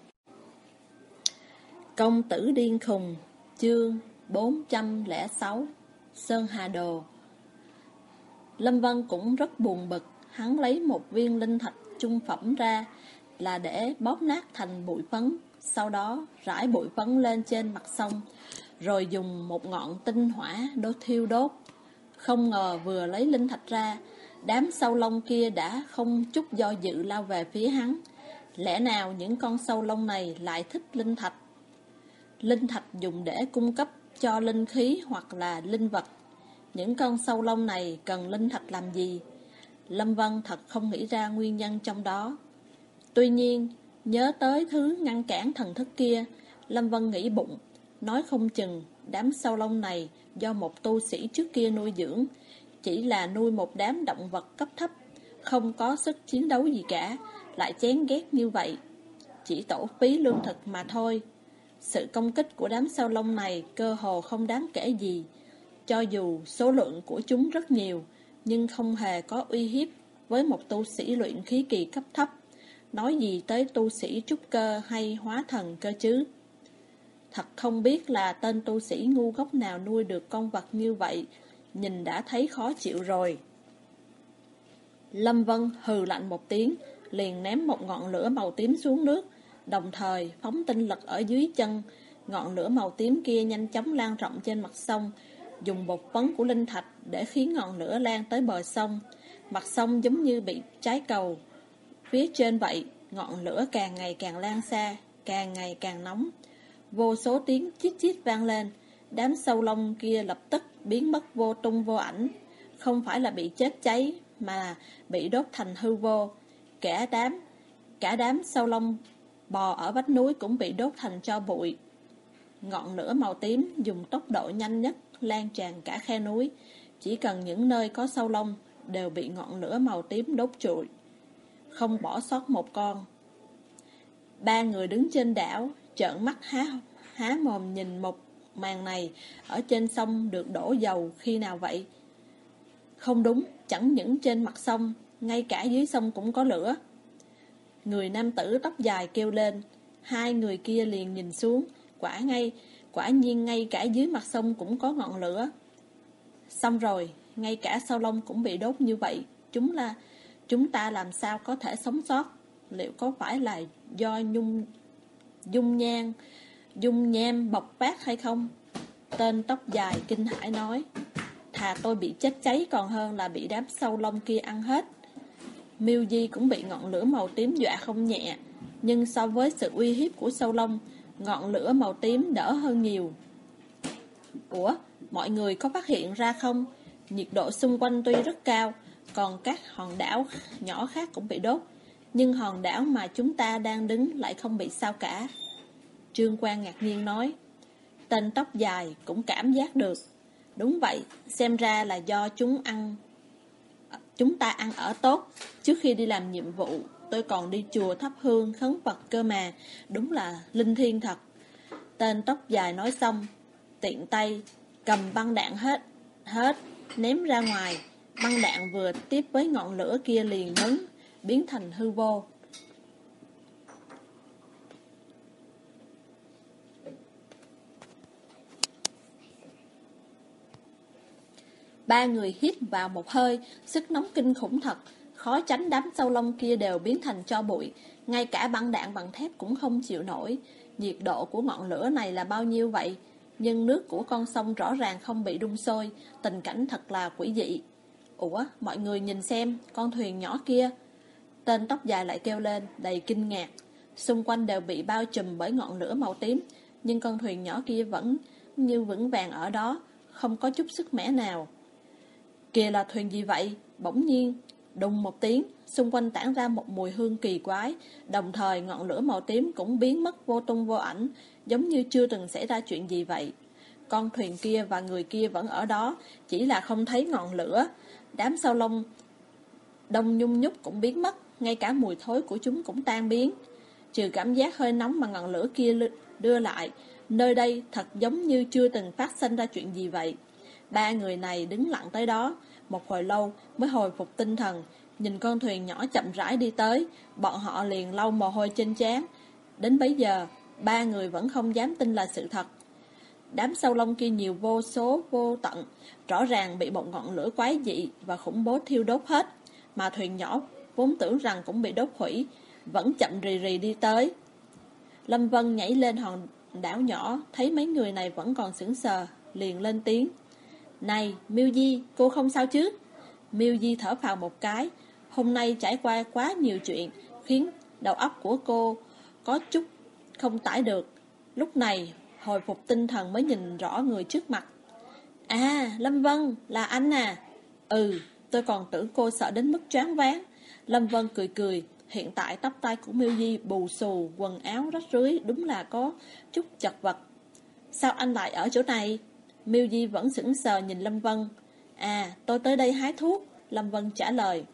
Công tử điên khùng, chương bốn trăm lẻ sáu, Sơn Hà Đồ. Lâm Vân cũng rất buồn bực. Hắn lấy một viên linh thạch trung phẩm ra là để bóp nát thành bụi phấn, sau đó rải bụi phấn lên trên mặt sông, rồi dùng một ngọn tinh hỏa đốt thiêu đốt. Không ngờ vừa lấy linh thạch ra, đám sâu lông kia đã không chút do dự lao về phía hắn. Lẽ nào những con sâu lông này lại thích linh thạch? Linh thạch dùng để cung cấp cho linh khí hoặc là linh vật. Những con sâu lông này cần linh thạch làm gì? Lâm Vân thật không nghĩ ra nguyên nhân trong đó. Tuy nhiên, nhớ tới thứ ngăn cản thần thức kia, Lâm Vân nghĩ bụng, nói không chừng đám sâu lông này do một tu sĩ trước kia nuôi dưỡng, chỉ là nuôi một đám động vật cấp thấp, không có sức chiến đấu gì cả, lại chán ghét như vậy. Chỉ tổ phí lương thực mà thôi. Sự công kích của đám sâu lông này cơ hồ không đáng kể gì. Cho dù số lượng của chúng rất nhiều, nhưng không hề có uy hiếp với một tu sĩ luyện khí kỳ cấp thấp. Nói gì tới tu sĩ trúc cơ hay hóa thần cơ chứ? Thật không biết là tên tu sĩ ngu ngốc nào nuôi được con vật như vậy, nhìn đã thấy khó chịu rồi. Lâm Vân hừ lạnh một tiếng, liền ném một ngọn lửa màu tím xuống nước, đồng thời phóng tinh lực ở dưới chân. Ngọn lửa màu tím kia nhanh chóng lan rộng trên mặt sông, dùng bột phấn của linh thạch để khiến ngọn lửa lan tới bờ sông. Mặt sông giống như bị trái cầu phía trên vậy, ngọn lửa càng ngày càng lan xa, càng ngày càng nóng. Vô số tiếng chít chít vang lên, đám sâu lông kia lập tức biến mất vô tung vô ảnh. Không phải là bị chết cháy, mà bị đốt thành hư vô. Cả đám, cả đám sâu lông bò ở vách núi cũng bị đốt thành tro bụi. Ngọn lửa màu tím dùng tốc độ nhanh nhất lan tràn cả khe núi. Chỉ cần những nơi có sâu lông đều bị ngọn lửa màu tím đốt trụi, không bỏ sót một con. Ba người đứng trên đảo trợn mắt há, há mồm nhìn một màn này. Ở trên sông được đổ dầu khi nào vậy? Không đúng, chẳng những trên mặt sông, ngay cả dưới sông cũng có lửa. Người nam tử tóc dài kêu lên. Hai người kia liền nhìn xuống. Quả ngay, quả nhiên ngay cả dưới mặt sông cũng có ngọn lửa. Xong rồi, ngay cả sâu lông cũng bị đốt như vậy. Chúng là Chúng ta làm sao có thể sống sót? Liệu có phải là do nhung dung nhan dung nham bộc phát hay không? Tên tóc dài kinh hãi nói. Thà tôi bị chết cháy còn hơn là bị đám sâu lông kia ăn hết. Miêu Di cũng bị ngọn lửa màu tím dọa không nhẹ. nhưng so với sự uy hiếp của sâu lông, ngọn lửa màu tím đỡ hơn nhiều. Ủa, mọi người có phát hiện ra không? Nhiệt độ xung quanh tuy rất cao, còn các hòn đảo nhỏ khác cũng bị đốt, nhưng hòn đảo mà chúng ta đang đứng lại không bị sao cả. Trương Quang ngạc nhiên nói. Tên tóc dài cũng cảm giác được. Đúng vậy, xem ra là do chúng ăn chúng ta ăn ở tốt. Trước khi đi làm nhiệm vụ, tôi còn đi chùa thắp hương khấn Phật cơ mà. Đúng là linh thiêng thật. Tên tóc dài nói xong, tiện tay cầm băng đạn hết hết ném ra ngoài. Băng đạn vừa tiếp với ngọn lửa kia liền bắn biến thành hư vô. Ba người hít vào một hơi, sức nóng kinh khủng thật, khó tránh đám sâu lông kia đều biến thành tro bụi, ngay cả băng đạn bằng thép cũng không chịu nổi. Nhiệt độ của ngọn lửa này là bao nhiêu vậy? Nhưng nước của con sông rõ ràng không bị đun sôi, tình cảnh thật là quỷ dị. Ủa, mọi người nhìn xem, con thuyền nhỏ kia. Tên tóc dài lại kêu lên, đầy kinh ngạc. Xung quanh đều bị bao trùm bởi ngọn lửa màu tím, nhưng con thuyền nhỏ kia vẫn như vững vàng ở đó, không có chút sức mẻ nào. Kìa là thuyền gì vậy? Bỗng nhiên, đùng một tiếng, xung quanh tản ra một mùi hương kỳ quái, đồng thời ngọn lửa màu tím cũng biến mất vô tung vô ảnh, giống như chưa từng xảy ra chuyện gì vậy. Con thuyền kia và người kia vẫn ở đó, chỉ là không thấy ngọn lửa. Đám sâu lông đông nhung nhúc cũng biến mất, ngay cả mùi thối của chúng cũng tan biến. Trừ cảm giác hơi nóng mà ngọn lửa kia đưa lại, nơi đây thật giống như chưa từng phát sinh ra chuyện gì vậy. Ba người này đứng lặng tới đó, một hồi lâu mới hồi phục tinh thần, nhìn con thuyền nhỏ chậm rãi đi tới, bọn họ liền lau mồ hôi trên trán. Đến bấy giờ, ba người vẫn không dám tin là sự thật. Đám sâu lông kia nhiều vô số vô tận, rõ ràng bị một ngọn lửa quái dị và khủng bố thiêu đốt hết, mà thuyền nhỏ vốn tưởng rằng cũng bị đốt hủy, vẫn chậm rì rì đi tới. Lâm Vân nhảy lên hòn đảo nhỏ, thấy mấy người này vẫn còn sững sờ, liền lên tiếng. Này, Miêu Di, cô không sao chứ? Miêu Di thở phào một cái, hôm nay trải qua quá nhiều chuyện, khiến đầu óc của cô có chút không tải được. Lúc này, hồi phục tinh thần mới nhìn rõ người trước mặt. À, Lâm Vân, là anh à? Ừ, tôi còn tưởng cô sợ đến mức choáng váng. Lâm Vân cười cười, hiện tại tóc tai của Miêu Di bù xù, quần áo rách rưới, đúng là có chút chật vật. Sao anh lại ở chỗ này? Miêu Di vẫn sững sờ nhìn Lâm Vân. À, tôi tới đây hái thuốc, Lâm Vân trả lời.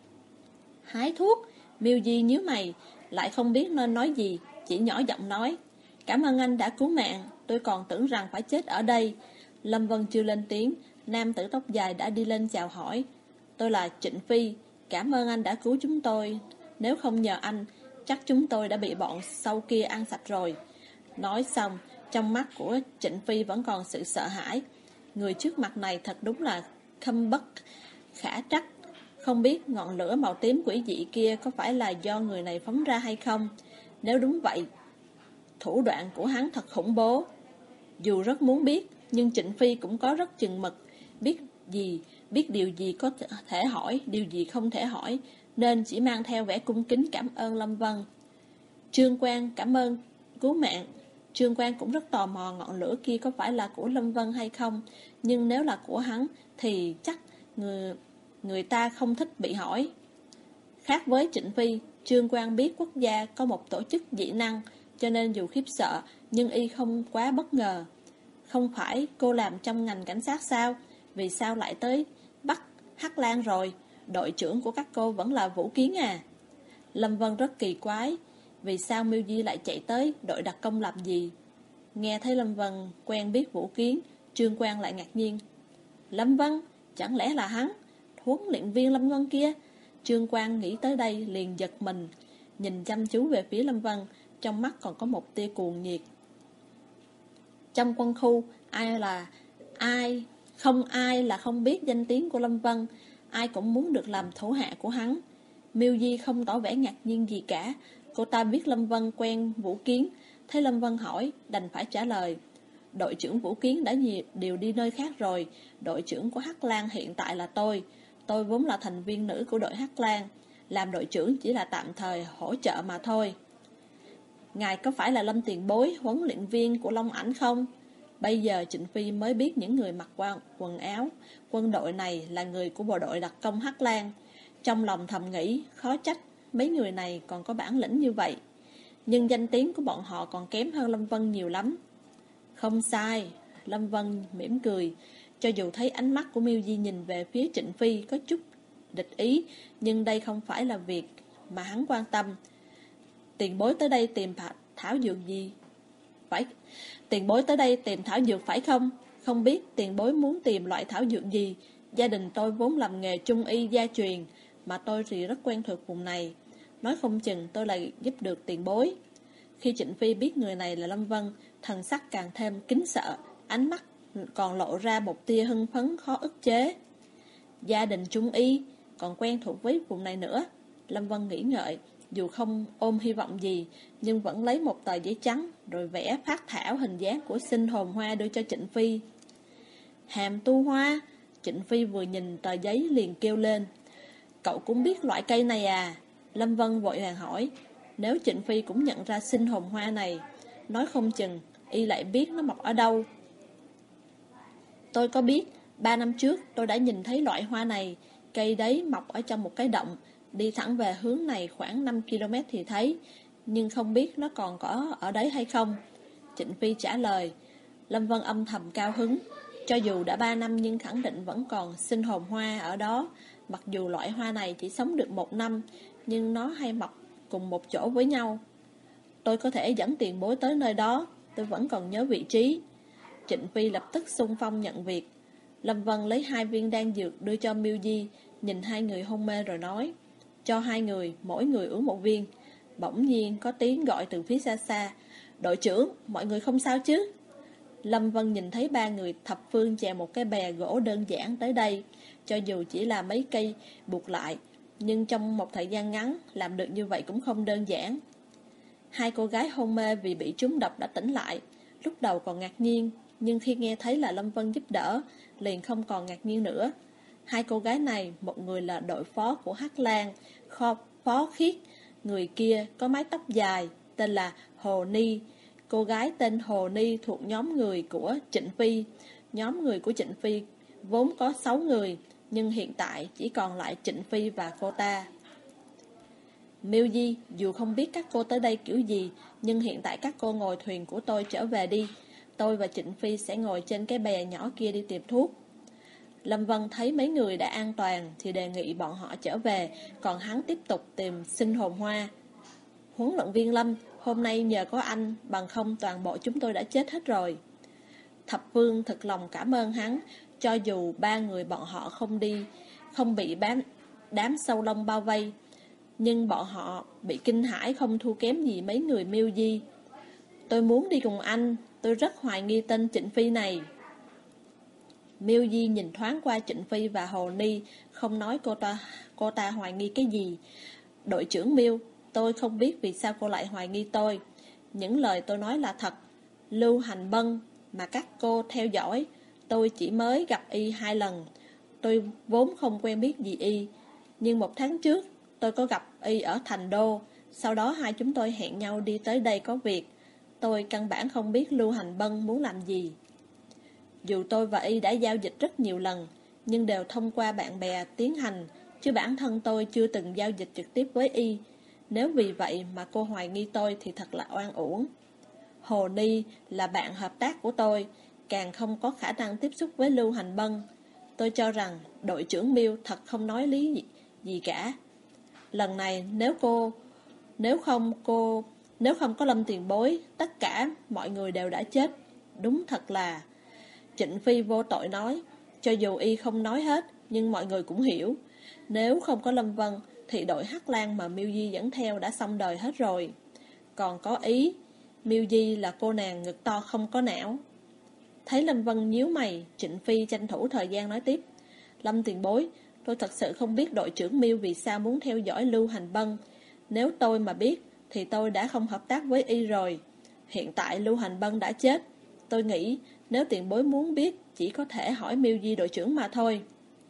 Hái thuốc? Miêu Di nhíu mày, lại không biết nên nói gì, chỉ nhỏ giọng nói. Cảm ơn anh đã cứu mạng, tôi còn tưởng rằng phải chết ở đây. Lâm Vân chưa lên tiếng, nam tử tóc dài đã đi lên chào hỏi. Tôi là Trịnh Phi, cảm ơn anh đã cứu chúng tôi. Nếu không nhờ anh, chắc chúng tôi đã bị bọn sâu kia ăn sạch rồi. Nói xong, trong mắt của Trịnh Phi vẫn còn sự sợ hãi. Người trước mặt này thật đúng là khâm bất khả trắc. Không biết ngọn lửa màu tím quỷ dị kia có phải là do người này phóng ra hay không? Nếu đúng vậy, thủ đoạn của hắn thật khủng bố. Dù rất muốn biết, nhưng Trịnh Phi cũng có rất chừng mực. Biết gì, biết điều gì có thể hỏi, điều gì không thể hỏi, nên chỉ mang theo vẻ cung kính cảm ơn Lâm Vân. Trương Quang cảm ơn cứu mạng. Trương Quang cũng rất tò mò ngọn lửa kia có phải là của Lâm Vân hay không, nhưng nếu là của hắn thì chắc người, người ta không thích bị hỏi. Khác với Trịnh Phi, Trương Quang biết quốc gia có một tổ chức dị năng, cho nên dù khiếp sợ, nhưng y không quá bất ngờ. Không phải cô làm trong ngành cảnh sát sao? Vì sao lại tới Bắc Hắc Lan rồi? Đội trưởng của các cô vẫn là Vũ Kiến à? Lâm Vân rất kỳ quái. Vì sao Miêu Di lại chạy tới đội đặc công làm gì? Nghe thấy Lâm Vân quen biết Vũ Kiến, Trương Quang lại ngạc nhiên. Lâm Vân? Chẳng lẽ là hắn? Huấn luyện viên Lâm Vân kia? Trương Quang nghĩ tới đây liền giật mình, nhìn chăm chú về phía Lâm Vân, trong mắt còn có một tia cuồng nhiệt. Trong quân khu, ai là ai, không ai là không biết danh tiếng của Lâm Vân, ai cũng muốn được làm thủ hạ của hắn. Miêu Di không tỏ vẻ ngạc nhiên gì cả, cô ta biết Lâm Vân quen Vũ Kiến, thấy Lâm Vân hỏi, đành phải trả lời. Đội trưởng Vũ Kiến đã nhiều, đều đi nơi khác rồi, đội trưởng của Hắc Lan hiện tại là tôi. Tôi vốn là thành viên nữ của đội Hắc Lan, làm đội trưởng chỉ là tạm thời hỗ trợ mà thôi. ngài có phải là Lâm tiền bối, huấn luyện viên của Long Ảnh không? Bây giờ Trịnh Phi mới biết những người mặc quần áo quân đội này là người của bộ đội đặc công Hắc Lang. Trong lòng thầm nghĩ, khó trách mấy người này còn có bản lĩnh như vậy. Nhưng danh tiếng của bọn họ còn kém hơn Lâm Vân nhiều lắm. Không sai, Lâm Vân mỉm cười. Cho dù thấy ánh mắt của Miêu Di nhìn về phía Trịnh Phi có chút địch ý, nhưng đây không phải là việc mà hắn quan tâm. Tiền bối tới đây tìm thảo dược gì? Phải, tiền bối tới đây tìm thảo dược phải không? Không biết tiền bối muốn tìm loại thảo dược gì? Gia đình tôi vốn làm nghề trung y gia truyền, mà tôi thì rất quen thuộc vùng này. Nói không chừng tôi lại giúp được tiền bối. Khi Trịnh Phi biết người này là Lâm Vân, thần sắc càng thêm kính sợ, ánh mắt còn lộ ra một tia hưng phấn khó ức chế. Gia đình trung y, còn quen thuộc với vùng này nữa. Lâm Vân nghĩ ngợi, dù không ôm hy vọng gì, nhưng vẫn lấy một tờ giấy trắng, rồi vẽ phác thảo hình dáng của sinh hồn hoa đưa cho Trịnh Phi. Hàm tu hoa. Trịnh Phi vừa nhìn tờ giấy liền kêu lên, cậu cũng biết loại cây này à? Lâm Vân vội vàng hỏi. Nếu Trịnh Phi cũng nhận ra sinh hồn hoa này, nói không chừng y lại biết nó mọc ở đâu. Tôi có biết, ba năm trước tôi đã nhìn thấy loại hoa này. Cây đấy mọc ở trong một cái động, đi thẳng về hướng này khoảng năm ki lô mét thì thấy, nhưng không biết nó còn có ở đấy hay không. Trịnh Phi trả lời. Lâm Vân âm thầm cao hứng. Cho dù đã ba năm nhưng khẳng định vẫn còn sinh hồn hoa ở đó. Mặc dù loại hoa này chỉ sống được một năm, nhưng nó hay mọc cùng một chỗ với nhau. Tôi có thể dẫn tiền bối tới nơi đó, tôi vẫn còn nhớ vị trí. Trịnh Phi lập tức xung phong nhận việc. Lâm Vân lấy hai viên đan dược đưa cho Miêu Di, nhìn hai người hôn mê rồi nói, cho hai người, mỗi người uống một viên. Bỗng nhiên có tiếng gọi từ phía xa xa, đội trưởng, mọi người không sao chứ? Lâm Vân nhìn thấy ba người thập phương chèo một cái bè gỗ đơn giản tới đây. Cho dù chỉ là mấy cây buộc lại, nhưng trong một thời gian ngắn làm được như vậy cũng không đơn giản. Hai cô gái hôn mê vì bị trúng độc đã tỉnh lại. Lúc đầu còn ngạc nhiên, nhưng khi nghe thấy là Lâm Vân giúp đỡ, liền không còn ngạc nhiên nữa. Hai cô gái này, một người là đội phó của Hắc Lang, kho Phó Khiết, người kia có mái tóc dài, tên là Hồ Ni. Cô gái tên Hồ Ni thuộc nhóm người của Trịnh Phi. Nhóm người của Trịnh Phi vốn có sáu người, nhưng hiện tại chỉ còn lại Trịnh Phi và cô ta. Miêu Di, dù không biết các cô tới đây kiểu gì, nhưng hiện tại các cô ngồi thuyền của tôi trở về đi. Tôi và Trịnh Phi sẽ ngồi trên cái bè nhỏ kia đi tìm thuốc. Lâm Vân thấy mấy người đã an toàn thì đề nghị bọn họ trở về, còn hắn tiếp tục tìm sinh hồn hoa. Huấn luyện viên Lâm, hôm nay nhờ có anh, bằng không toàn bộ chúng tôi đã chết hết rồi. Thập Phương thật lòng cảm ơn hắn, cho dù ba người bọn họ không đi, không bị bám, đám sâu lông bao vây, nhưng bọn họ bị kinh hãi không thua kém gì mấy người Miêu Di. Tôi muốn đi cùng anh, tôi rất hoài nghi tên Trịnh Phi này. Miêu Di nhìn thoáng qua Trịnh Phi và Hồ Ni, không nói cô ta, cô ta hoài nghi cái gì. Đội trưởng Miêu, tôi không biết vì sao cô lại hoài nghi tôi. Những lời tôi nói là thật. Lưu Hành Bân mà các cô theo dõi, tôi chỉ mới gặp y hai lần. Tôi vốn không quen biết gì y, nhưng một tháng trước tôi có gặp y ở Thành Đô. Sau đó hai chúng tôi hẹn nhau đi tới đây có việc. Tôi căn bản không biết Lưu Hành Bân muốn làm gì. Dù tôi và y đã giao dịch rất nhiều lần, nhưng đều thông qua bạn bè tiến hành, chứ bản thân tôi chưa từng giao dịch trực tiếp với y. Nếu vì vậy mà cô hoài nghi tôi thì thật là oan uổng. Hồ Ni là bạn hợp tác của tôi, càng không có khả năng tiếp xúc với Lưu Hành Bân. Tôi cho rằng đội trưởng Miêu thật không nói lý gì, gì cả. Lần này nếu cô Nếu không cô Nếu không có Lâm tiền bối, tất cả mọi người đều đã chết. Đúng thật là... Trịnh Phi vô tội nói, cho dù y không nói hết, nhưng mọi người cũng hiểu. Nếu không có Lâm Vân, thì đội Hắc Lang mà Miêu Di dẫn theo đã xong đời hết rồi. Còn có ý, Miêu Di là cô nàng ngực to không có não. Thấy Lâm Vân nhíu mày, Trịnh Phi tranh thủ thời gian nói tiếp. Lâm tiền bối, tôi thật sự không biết đội trưởng Miêu vì sao muốn theo dõi Lưu Hành Bân. Nếu tôi mà biết, thì tôi đã không hợp tác với y rồi. Hiện tại Lưu Hành Bân đã chết. Tôi nghĩ nếu tiền bối muốn biết, chỉ có thể hỏi Miêu Di đội trưởng mà thôi.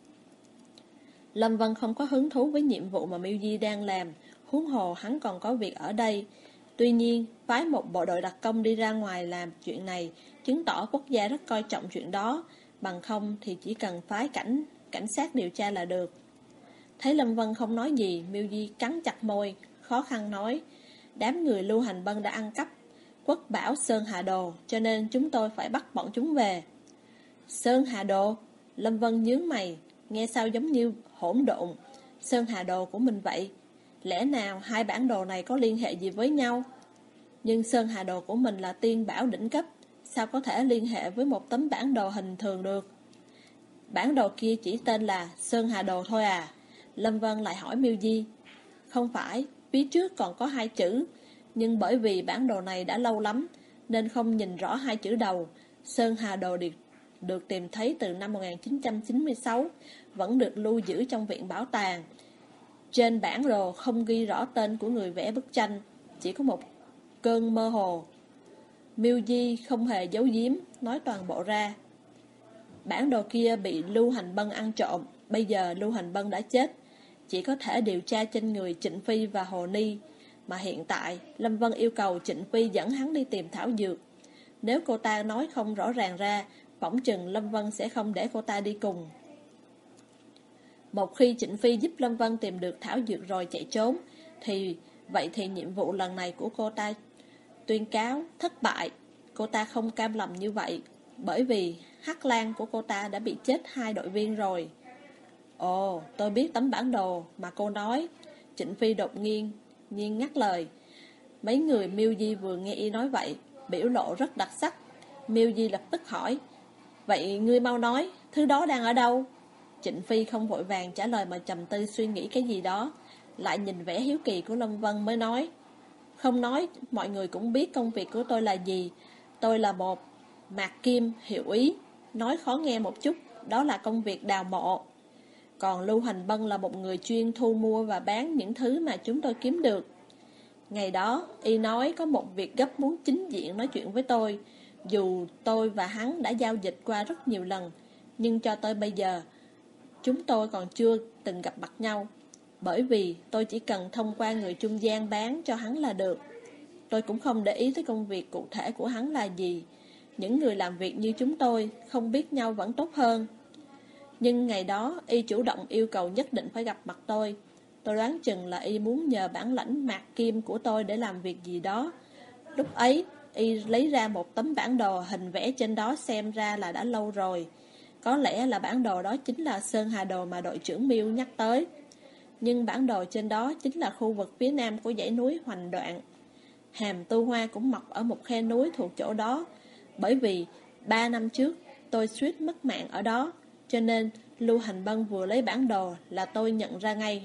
Lâm Vân không có hứng thú với nhiệm vụ mà Miêu Di đang làm, huống hồ hắn còn có việc ở đây. Tuy nhiên, phái một bộ đội đặc công đi ra ngoài làm chuyện này, chứng tỏ quốc gia rất coi trọng chuyện đó, bằng không thì chỉ cần phái cảnh cảnh sát điều tra là được. Thấy Lâm Vân không nói gì, Miêu Di cắn chặt môi, khó khăn nói, đám người Lưu Hành Bân đã ăn cắp Quốc bảo Sơn Hà Đồ, cho nên chúng tôi phải bắt bọn chúng về. Sơn Hà Đồ? Lâm Vân nhướng mày, nghe sao giống như hỗn độn. Sơn Hà Đồ của mình vậy? Lẽ nào hai bản đồ này có liên hệ gì với nhau? Nhưng Sơn Hà Đồ của mình là tiên bảo đỉnh cấp, sao có thể liên hệ với một tấm bản đồ hình thường được? Bản đồ kia chỉ tên là Sơn Hà Đồ thôi à? Lâm Vân lại hỏi Miêu Di. Không phải, phía trước còn có hai chữ, nhưng bởi vì bản đồ này đã lâu lắm nên không nhìn rõ hai chữ đầu. Sơn Hà Đồ được, được tìm thấy từ năm một nghìn chín trăm chín mươi sáu, vẫn được lưu giữ trong viện bảo tàng. Trên bản đồ không ghi rõ tên của người vẽ bức tranh, chỉ có một cơn mơ hồ. Miêu Di không hề giấu giếm, nói toàn bộ ra. Bản đồ kia bị Lưu Hành Bân ăn trộm, bây giờ Lưu Hành Bân đã chết, chỉ có thể điều tra trên người Trịnh Phi và Hồ Ni. Mà hiện tại, Lâm Vân yêu cầu Trịnh Phi dẫn hắn đi tìm thảo dược. Nếu cô ta nói không rõ ràng ra, phỏng chừng Lâm Vân sẽ không để cô ta đi cùng. Một khi Trịnh Phi giúp Lâm Vân tìm được thảo dược rồi chạy trốn, thì vậy thì nhiệm vụ lần này của cô ta tuyên cáo thất bại. Cô ta không cam lòng như vậy, bởi vì Hắc Lang của cô ta đã bị chết hai đội viên rồi. Ồ, tôi biết tấm bản đồ mà cô nói. Trịnh Phi đột nhiên nhiên ngắt lời. Mấy người Miêu Di vừa nghe y nói vậy, biểu lộ rất đặc sắc. Miêu Di lập tức hỏi, vậy ngươi mau nói, thứ đó đang ở đâu? Trịnh Phi không vội vàng trả lời mà trầm tư suy nghĩ cái gì đó, lại nhìn vẻ hiếu kỳ của Lâm Vân mới nói, không nói mọi người cũng biết công việc của tôi là gì. Tôi là một mạc kim hiệu ý, nói khó nghe một chút, đó là công việc đào mộ. Còn Lưu Hành Bân là một người chuyên thu mua và bán những thứ mà chúng tôi kiếm được. Ngày đó, y nói có một việc gấp muốn chính diện nói chuyện với tôi. Dù tôi và hắn đã giao dịch qua rất nhiều lần, nhưng cho tới bây giờ, chúng tôi còn chưa từng gặp mặt nhau. Bởi vì tôi chỉ cần thông qua người trung gian bán cho hắn là được. Tôi cũng không để ý tới công việc cụ thể của hắn là gì. Những người làm việc như chúng tôi không biết nhau vẫn tốt hơn. Nhưng ngày đó y chủ động yêu cầu nhất định phải gặp mặt tôi. Tôi đoán chừng là y muốn nhờ bản lãnh mạc kim của tôi để làm việc gì đó. Lúc ấy y lấy ra một tấm bản đồ, hình vẽ trên đó xem ra là đã lâu rồi. Có lẽ là bản đồ đó chính là Sơn Hà Đồ mà đội trưởng Miêu nhắc tới. Nhưng bản đồ trên đó chính là khu vực phía nam của dãy núi Hoành Đoạn. Hàm Tu Hoa cũng mọc ở một khe núi thuộc chỗ đó. Bởi vì ba năm trước tôi suýt mất mạng ở đó, cho nên Lưu Hành Bân vừa lấy bản đồ là tôi nhận ra ngay.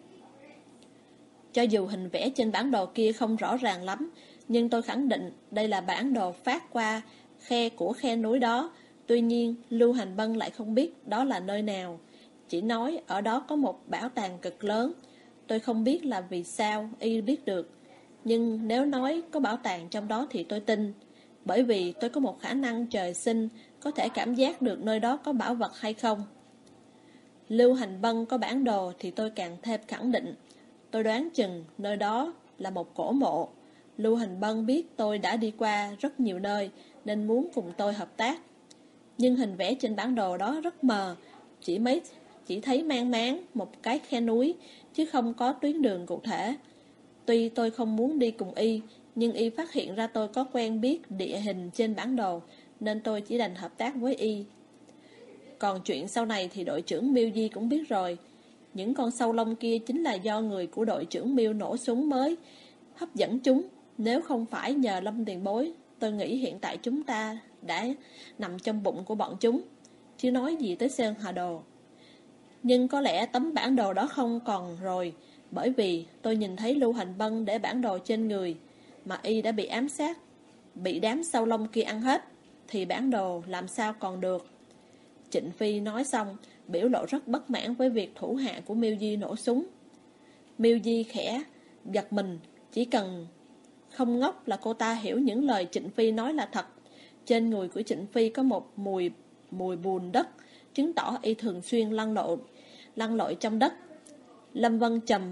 Cho dù hình vẽ trên bản đồ kia không rõ ràng lắm, nhưng tôi khẳng định đây là bản đồ phát qua khe của khe núi đó. Tuy nhiên Lưu Hành Bân lại không biết đó là nơi nào, chỉ nói ở đó có một bảo tàng cực lớn. Tôi không biết là vì sao y biết được, nhưng nếu nói có bảo tàng trong đó thì tôi tin. Bởi vì tôi có một khả năng trời sinh có thể cảm giác được nơi đó có bảo vật hay không. Lưu Hành Bân có bản đồ thì tôi càng thêm khẳng định. Tôi đoán chừng nơi đó là một cổ mộ. Lưu Hành Bân biết tôi đã đi qua rất nhiều nơi nên muốn cùng tôi hợp tác. Nhưng hình vẽ trên bản đồ đó rất mờ, chỉ mấy chỉ thấy mang máng một cái khe núi, chứ không có tuyến đường cụ thể. Tuy tôi không muốn đi cùng y, nhưng y phát hiện ra tôi có quen biết địa hình trên bản đồ, nên tôi chỉ đành hợp tác với y. Còn chuyện sau này thì đội trưởng Miêu Di cũng biết rồi. Những con sâu lông kia chính là do người của đội trưởng Miêu nổ súng mới hấp dẫn chúng. Nếu không phải nhờ Lâm tiền bối, tôi nghĩ hiện tại chúng ta đã nằm trong bụng của bọn chúng, chứ nói gì tới Sơn Hà Đồ. Nhưng có lẽ tấm bản đồ đó không còn rồi, bởi vì tôi nhìn thấy Lưu Hành Bân để bản đồ trên người, mà y đã bị ám sát, bị đám sâu lông kia ăn hết, thì bản đồ làm sao còn được. Trịnh Phi nói xong, biểu lộ rất bất mãn với việc thủ hạ của Miêu Di nổ súng. Miêu Di khẽ gật mình, chỉ cần không ngốc là cô ta hiểu những lời Trịnh Phi nói là thật. Trên người của Trịnh Phi có một mùi mùi bùn đất, chứng tỏ y thường xuyên lăn lộn lăn lội trong đất. Lâm Vân trầm mặt,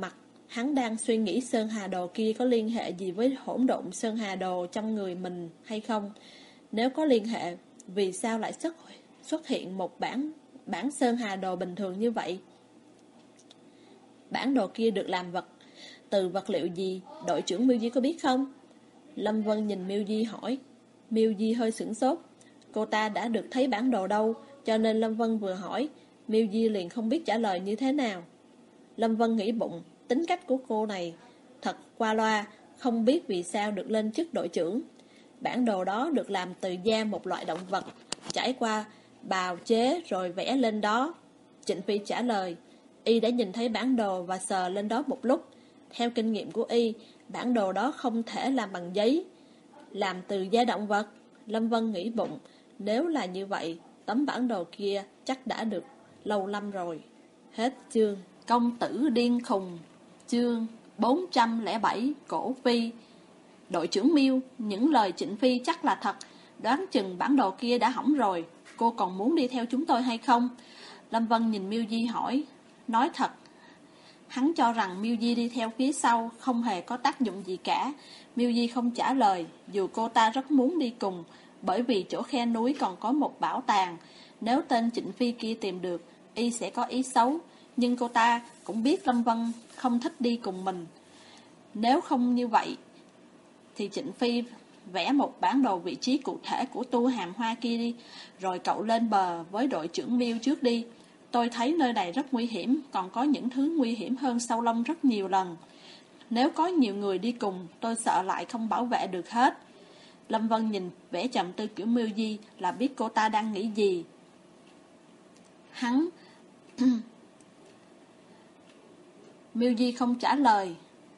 Hắn đang suy nghĩ Sơn Hà Đồ kia có liên hệ gì với hỗn độn Sơn Hà Đồ trong người mình hay không. Nếu có liên hệ, vì sao lại xuất, xuất hiện một bản, bản Sơn Hà Đồ bình thường như vậy? Bản đồ kia được làm vật từ vật liệu gì, đội trưởng Miêu Di có biết không? Lâm Vân nhìn Miêu Di hỏi. Miêu Di hơi sửng sốt. Cô ta đã được thấy bản đồ đâu, cho nên Lâm Vân vừa hỏi, Miêu Di liền không biết trả lời như thế nào. Lâm Vân nghĩ bụng, tính cách của cô này thật qua loa, không biết vì sao được lên chức đội trưởng. Bản đồ đó được làm từ da một loại động vật, trải qua bào chế rồi vẽ lên đó. Trịnh Phi trả lời, y đã nhìn thấy bản đồ và sờ lên đó một lúc. Theo kinh nghiệm của y, bản đồ đó không thể làm bằng giấy, làm từ da động vật. Lâm Vân nghĩ bụng, nếu là như vậy, tấm bản đồ kia chắc đã được lâu lắm rồi. Hết chương. Công tử điên khùng. Chương bốn trăm lẻ bảy. Cổ Phi. Đội trưởng Miêu, những lời Trịnh Phi chắc là thật. Đoán chừng bản đồ kia đã hỏng rồi. Cô còn muốn đi theo chúng tôi hay không? Lâm Vân nhìn Miêu Di hỏi. Nói thật, hắn cho rằng Miêu Di đi theo phía sau không hề có tác dụng gì cả. Miêu Di không trả lời, dù cô ta rất muốn đi cùng, bởi vì chỗ khe núi còn có một bảo tàng. Nếu tên Trịnh Phi kia tìm được, y sẽ có ý xấu. Nhưng cô ta cũng biết Lâm Vân không thích đi cùng mình. Nếu không như vậy, thì Trịnh Phi vẽ một bản đồ vị trí cụ thể của tu hàm hoa kia đi, rồi cậu lên bờ với đội trưởng Miêu trước đi. Tôi thấy nơi này rất nguy hiểm, còn có những thứ nguy hiểm hơn Sâu Lông rất nhiều lần. Nếu có nhiều người đi cùng, tôi sợ lại không bảo vệ được hết. Lâm Vân nhìn vẻ trầm tư kiểu Miêu Di là biết cô ta đang nghĩ gì. Hắn... Miêu Di không trả lời.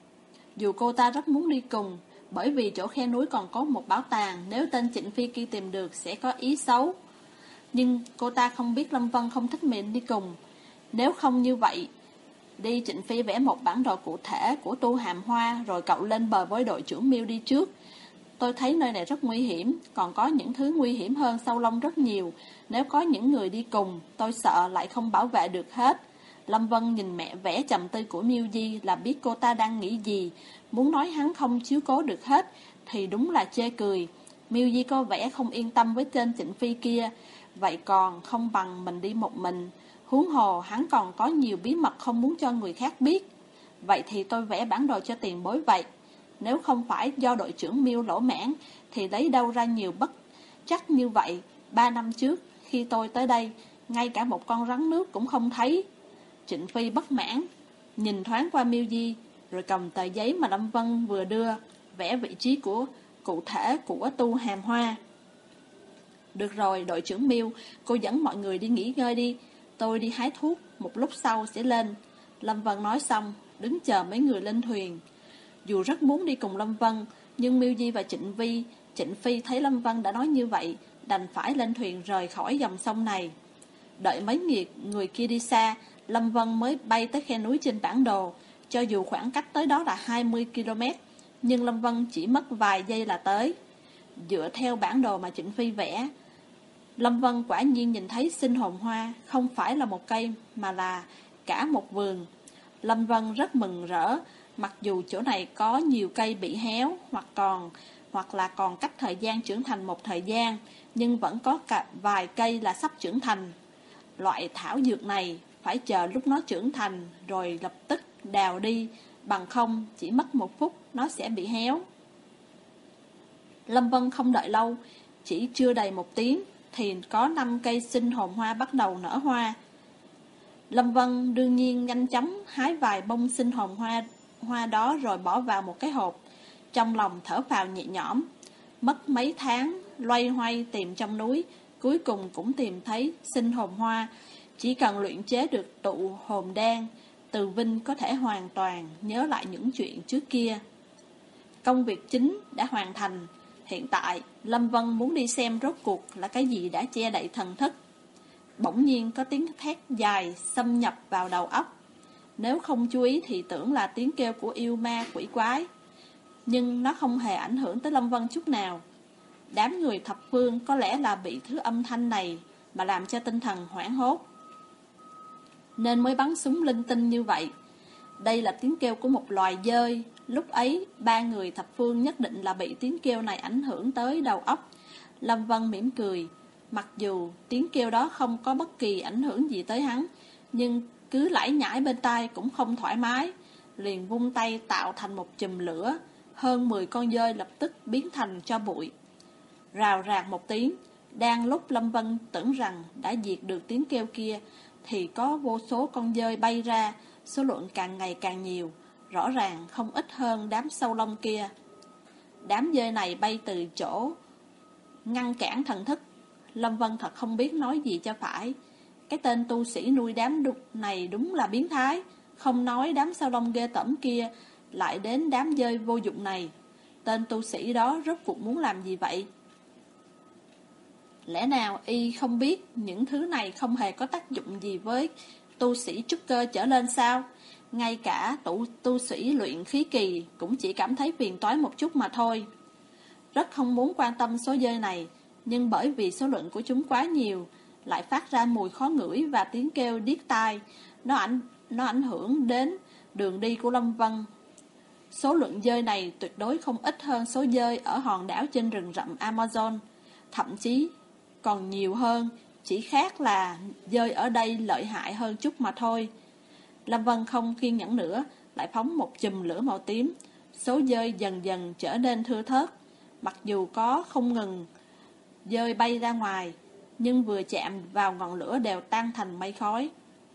Dù cô ta rất muốn đi cùng, bởi vì chỗ khe núi còn có một bảo tàng, nếu tên Trịnh Phi kia tìm được sẽ có ý xấu. Nhưng cô ta không biết Lâm Vân không thích mình đi cùng. Nếu không như vậy, đi Trịnh Phi vẽ một bản đồ cụ thể của tu hàm hoa, rồi cậu lên bờ với đội trưởng Miêu đi trước. Tôi thấy nơi này rất nguy hiểm, còn có những thứ nguy hiểm hơn Sâu Lông rất nhiều. Nếu có những người đi cùng, tôi sợ lại không bảo vệ được hết. Lâm Vân nhìn mẹ vẽ trầm tư của Miêu Di là biết cô ta đang nghĩ gì. Muốn nói hắn không chiếu cố được hết thì đúng là chê cười. Miêu Di có vẻ không yên tâm với tên Trịnh Phi kia, vậy còn không bằng mình đi một mình. Huống hồ hắn còn có nhiều bí mật không muốn cho người khác biết. Vậy thì tôi vẽ bản đồ cho tiền bối vậy. Nếu không phải do đội trưởng Miêu lỗ mãn thì lấy đâu ra nhiều bất chắc như vậy. Ba năm trước khi tôi tới đây, ngay cả một con rắn nước cũng không thấy. Trịnh Phi bất mãn, nhìn thoáng qua Miêu Di, rồi cầm tờ giấy mà Lâm Vân vừa đưa, vẽ vị trí của cụ thể của tu hàm hoa. Được rồi, đội trưởng Miêu, cô dẫn mọi người đi nghỉ ngơi đi, tôi đi hái thuốc, một lúc sau sẽ lên. Lâm Vân nói xong, đứng chờ mấy người lên thuyền. Dù rất muốn đi cùng Lâm Vân, nhưng Miêu Di và Trịnh Vi, Trịnh Phi thấy Lâm Vân đã nói như vậy, đành phải lên thuyền rời khỏi dòng sông này. Đợi mấy người, người kia đi xa, Lâm Vân mới bay tới khe núi trên bản đồ. Cho dù khoảng cách tới đó là hai mươi ki lô mét, nhưng Lâm Vân chỉ mất vài giây là tới. Dựa theo bản đồ mà Trịnh Phi vẽ, Lâm Vân quả nhiên nhìn thấy sinh hồn hoa không phải là một cây mà là cả một vườn. Lâm Vân rất mừng rỡ, mặc dù chỗ này có nhiều cây bị héo hoặc còn hoặc là còn cách thời gian trưởng thành một thời gian, nhưng vẫn có cả vài cây là sắp trưởng thành. Loại thảo dược này phải chờ lúc nó trưởng thành rồi lập tức đào đi, bằng không chỉ mất một phút nó sẽ bị héo. Lâm Vân không đợi lâu, chỉ chưa đầy một tiếng thì có năm cây sinh hồn hoa bắt đầu nở hoa. Lâm Vân đương nhiên nhanh chóng hái vài bông sinh hồn hoa hoa đó rồi bỏ vào một cái hộp. Trong lòng thở phào nhẹ nhõm. Mất mấy tháng loay hoay tìm trong núi, cuối cùng cũng tìm thấy sinh hồn hoa. Chỉ cần luyện chế được tụ hồn đan, Từ Vinh có thể hoàn toàn nhớ lại những chuyện trước kia. Công việc chính đã hoàn thành. Hiện tại Lâm Vân muốn đi xem rốt cuộc là cái gì đã che đậy thần thức. Bỗng nhiên có tiếng thét dài xâm nhập vào đầu óc. Nếu không chú ý thì tưởng là tiếng kêu của yêu ma quỷ quái, nhưng nó không hề ảnh hưởng tới Lâm Vân chút nào. Đám người thập phương có lẽ là bị thứ âm thanh này mà làm cho tinh thần hoảng hốt, nên mới bắn súng linh tinh như vậy. Đây là tiếng kêu của một loài dơi. Lúc ấy, ba người thập phương nhất định là bị tiếng kêu này ảnh hưởng tới đầu óc. Lâm Vân mỉm cười. Mặc dù tiếng kêu đó không có bất kỳ ảnh hưởng gì tới hắn, nhưng cứ lải nhải bên tai cũng không thoải mái. Liền vung tay tạo thành một chùm lửa. Hơn mười con dơi lập tức biến thành tro bụi. Rào rạc một tiếng. Đang lúc Lâm Vân tưởng rằng đã diệt được tiếng kêu kia, thì có vô số con dơi bay ra, số lượng càng ngày càng nhiều, rõ ràng không ít hơn đám sâu lông kia. Đám dơi này bay từ chỗ ngăn cản thần thức. Lâm Vân thật không biết nói gì cho phải. Cái tên tu sĩ nuôi đám đục này đúng là biến thái. Không nói đám sâu lông ghê tởm kia, lại đến đám dơi vô dụng này. Tên tu sĩ đó rốt cuộc muốn làm gì vậy? Lẽ nào y không biết những thứ này không hề có tác dụng gì với tu sĩ trúc cơ trở lên sao? Ngay cả tu, tu sĩ luyện khí kỳ cũng chỉ cảm thấy phiền toái một chút mà thôi. Rất không muốn quan tâm số dơi này, nhưng bởi vì số lượng của chúng quá nhiều, lại phát ra mùi khó ngửi và tiếng kêu điếc tai, nó ảnh, nó ảnh hưởng đến đường đi của Lâm Vân. Số lượng dơi này tuyệt đối không ít hơn số dơi ở hòn đảo trên rừng rậm Amazon, thậm chí còn nhiều hơn, chỉ khác là dơi ở đây lợi hại hơn chút mà thôi. Lâm Vân không kiên nhẫn nữa, lại phóng một chùm lửa màu tím. Số dơi dần dần trở nên thưa thớt. Mặc dù có không ngừng dơi bay ra ngoài, nhưng vừa chạm vào ngọn lửa đều tan thành mây khói.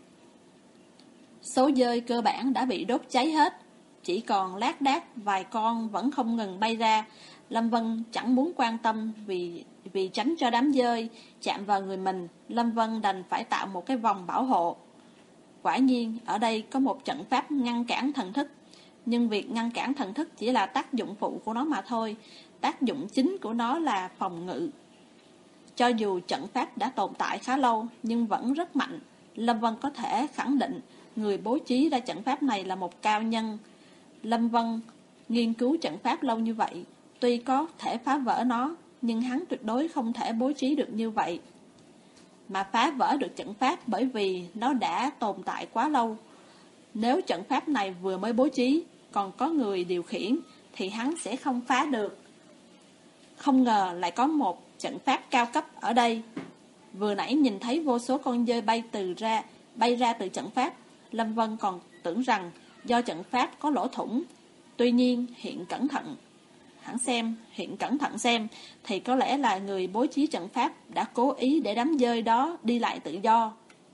Số dơi cơ bản đã bị đốt cháy hết, chỉ còn lác đác vài con vẫn không ngừng bay ra. Lâm Vân chẳng muốn quan tâm vì vì tránh cho đám dơi chạm vào người mình. Lâm Vân đành phải tạo một cái vòng bảo hộ. Quả nhiên ở đây có một trận pháp ngăn cản thần thức, nhưng việc ngăn cản thần thức chỉ là tác dụng phụ của nó mà thôi. Tác dụng chính của nó là phòng ngự. Cho dù trận pháp đã tồn tại khá lâu nhưng vẫn rất mạnh, Lâm Vân có thể khẳng định người bố trí ra trận pháp này là một cao nhân. Lâm Vân nghiên cứu trận pháp lâu như vậy, tuy có thể phá vỡ nó, nhưng hắn tuyệt đối không thể bố trí được như vậy. Mà phá vỡ được trận pháp bởi vì nó đã tồn tại quá lâu. Nếu trận pháp này vừa mới bố trí, còn có người điều khiển, thì hắn sẽ không phá được. Không ngờ lại có một trận pháp cao cấp ở đây. Vừa nãy nhìn thấy vô số con dơi bay từ ra, bay ra từ trận pháp, Lâm Vân còn tưởng rằng do trận pháp có lỗ thủng. Tuy nhiên hiện cẩn thận Hắn xem, hiện cẩn thận xem, thì có lẽ là người bố trí trận pháp đã cố ý để đám dơi đó đi lại tự do.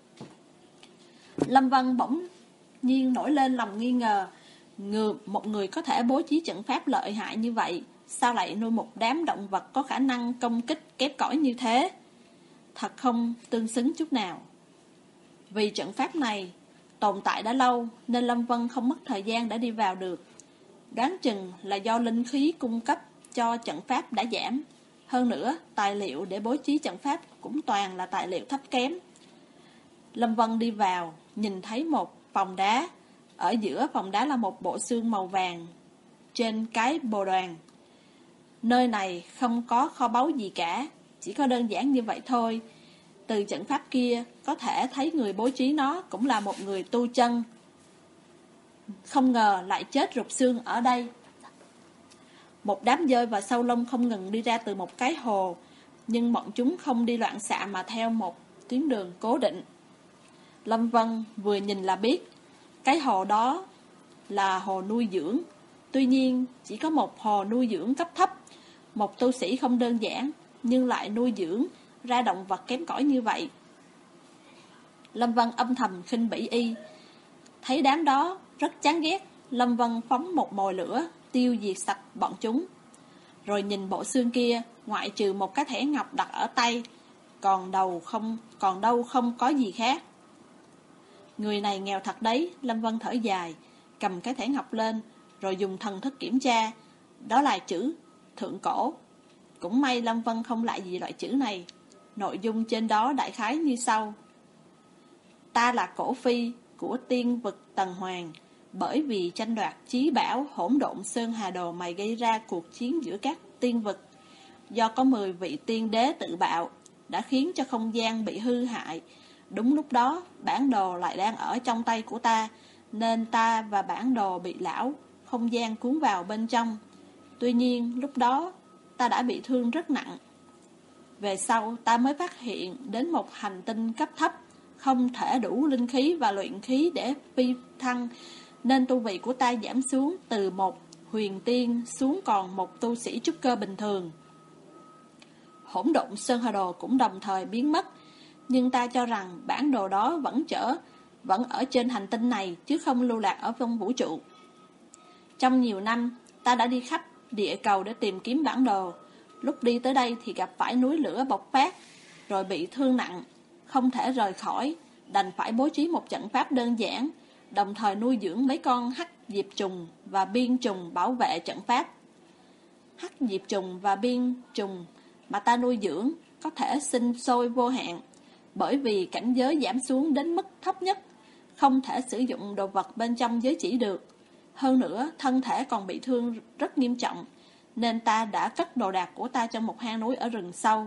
Lâm Vân bỗng nhiên nổi lên lòng nghi ngờ, người, một người có thể bố trí trận pháp lợi hại như vậy, sao lại nuôi một đám động vật có khả năng công kích kém cỏi như thế? Thật không tương xứng chút nào. Vì trận pháp này tồn tại đã lâu, nên Lâm Vân không mất thời gian để đi vào được. Đoán chừng là do linh khí cung cấp cho trận pháp đã giảm. Hơn nữa, tài liệu để bố trí trận pháp cũng toàn là tài liệu thấp kém. Lâm Vân đi vào, nhìn thấy một phòng đá. Ở giữa phòng đá là một bộ xương màu vàng trên cái bồ đoàn. Nơi này không có kho báu gì cả, chỉ có đơn giản như vậy thôi. Từ trận pháp kia có thể thấy người bố trí nó cũng là một người tu chân. Không ngờ lại chết rụt xương ở đây. Một đám dơi và sâu lông không ngừng đi ra từ một cái hồ, nhưng bọn chúng không đi loạn xạ mà theo một tuyến đường cố định. Lâm Vân vừa nhìn là biết cái hồ đó là hồ nuôi dưỡng. Tuy nhiên chỉ có một hồ nuôi dưỡng cấp thấp. Một tu sĩ không đơn giản, nhưng lại nuôi dưỡng ra động vật kém cỏi như vậy. Lâm Vân âm thầm khinh bỉ y. Thấy đám đó rất chán ghét, Lâm Vân phóng một mồi lửa tiêu diệt sạch bọn chúng. Rồi nhìn bộ xương kia, ngoại trừ một cái thẻ ngọc đặt ở tay, còn đầu không còn đâu không có gì khác. Người này nghèo thật đấy. Lâm Vân thở dài, cầm cái thẻ ngọc lên, rồi dùng thần thức kiểm tra. Đó là chữ thượng cổ. Cũng may Lâm Vân không lại gì loại chữ này. Nội dung trên đó đại khái như sau: Ta là cổ phi của tiên vực Tần Hoàng, bởi vì tranh đoạt chí bảo hỗn độn Sơn Hà Đồ mày gây ra cuộc chiến giữa các tiên vực. Do có mười vị tiên đế tự bạo, đã khiến cho không gian bị hư hại. Đúng lúc đó, bản đồ lại đang ở trong tay của ta. nên ta và bản đồ bị lão không gian cuốn vào bên trong. Tuy nhiên, lúc đó ta đã bị thương rất nặng. Về sau, ta mới phát hiện đến một hành tinh cấp thấp, không thể đủ linh khí và luyện khí để phi thăng, nên tu vị của ta giảm xuống từ một huyền tiên xuống còn một tu sĩ trúc cơ bình thường. Hỗn độn Sơn Hà Đồ cũng đồng thời biến mất, nhưng ta cho rằng bản đồ đó vẫn chở, vẫn ở trên hành tinh này chứ không lưu lạc ở trong vũ trụ. Trong nhiều năm, ta đã đi khắp địa cầu để tìm kiếm bản đồ. Lúc đi tới đây thì gặp phải núi lửa bộc phát, rồi bị thương nặng, không thể rời khỏi, đành phải bố trí một trận pháp đơn giản, đồng thời nuôi dưỡng mấy con hắc diệp trùng và biên trùng bảo vệ trận pháp. Hắc diệp trùng và biên trùng mà ta nuôi dưỡng có thể sinh sôi vô hạn, bởi vì cảnh giới giảm xuống đến mức thấp nhất, không thể sử dụng đồ vật bên trong giới chỉ được. Hơn nữa, thân thể còn bị thương rất nghiêm trọng, nên ta đã cất đồ đạc của ta trong một hang núi ở rừng sâu.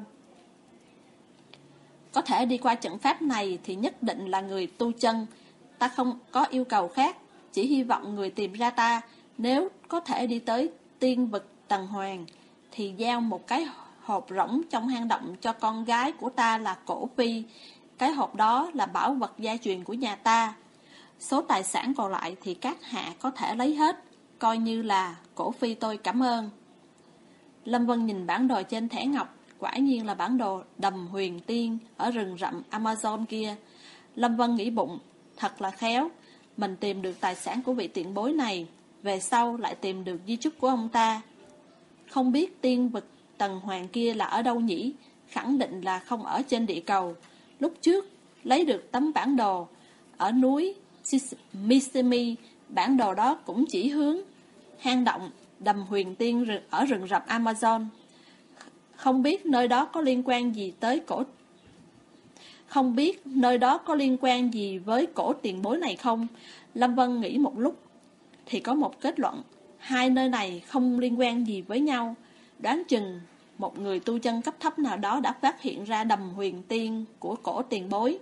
Có thể đi qua trận pháp này thì nhất định là người tu chân. Ta không có yêu cầu khác, chỉ hy vọng người tìm ra ta, nếu có thể đi tới tiên vực Tần Hoàng, thì giao một cái hộp rỗng trong hang động cho con gái của ta là Cổ Phi. Cái hộp đó là bảo vật gia truyền của nhà ta. Số tài sản còn lại thì các hạ có thể lấy hết, coi như là Cổ Phi tôi cảm ơn. Lâm Vân nhìn bản đồ trên thẻ ngọc, quả nhiên là bản đồ đầm huyền tiên ở rừng rậm Amazon kia. Lâm Vân nghĩ bụng, thật là khéo, mình tìm được tài sản của vị tiền bối này, về sau lại tìm được di chúc của ông ta. Không biết tiên vực Tần Hoàng kia là ở đâu nhỉ, khẳng định là không ở trên địa cầu. Lúc trước, lấy được tấm bản đồ ở núi Missimi, bản đồ đó cũng chỉ hướng hang động đầm huyền tiên ở rừng rậm Amazon. Không biết nơi đó có liên quan gì tới cổ Không biết nơi đó có liên quan gì với cổ tiền bối này không? Lâm Vân nghĩ một lúc thì có một kết luận, hai nơi này không liên quan gì với nhau. Đoán chừng một người tu chân cấp thấp nào đó đã phát hiện ra đầm huyền tiên của cổ tiền bối.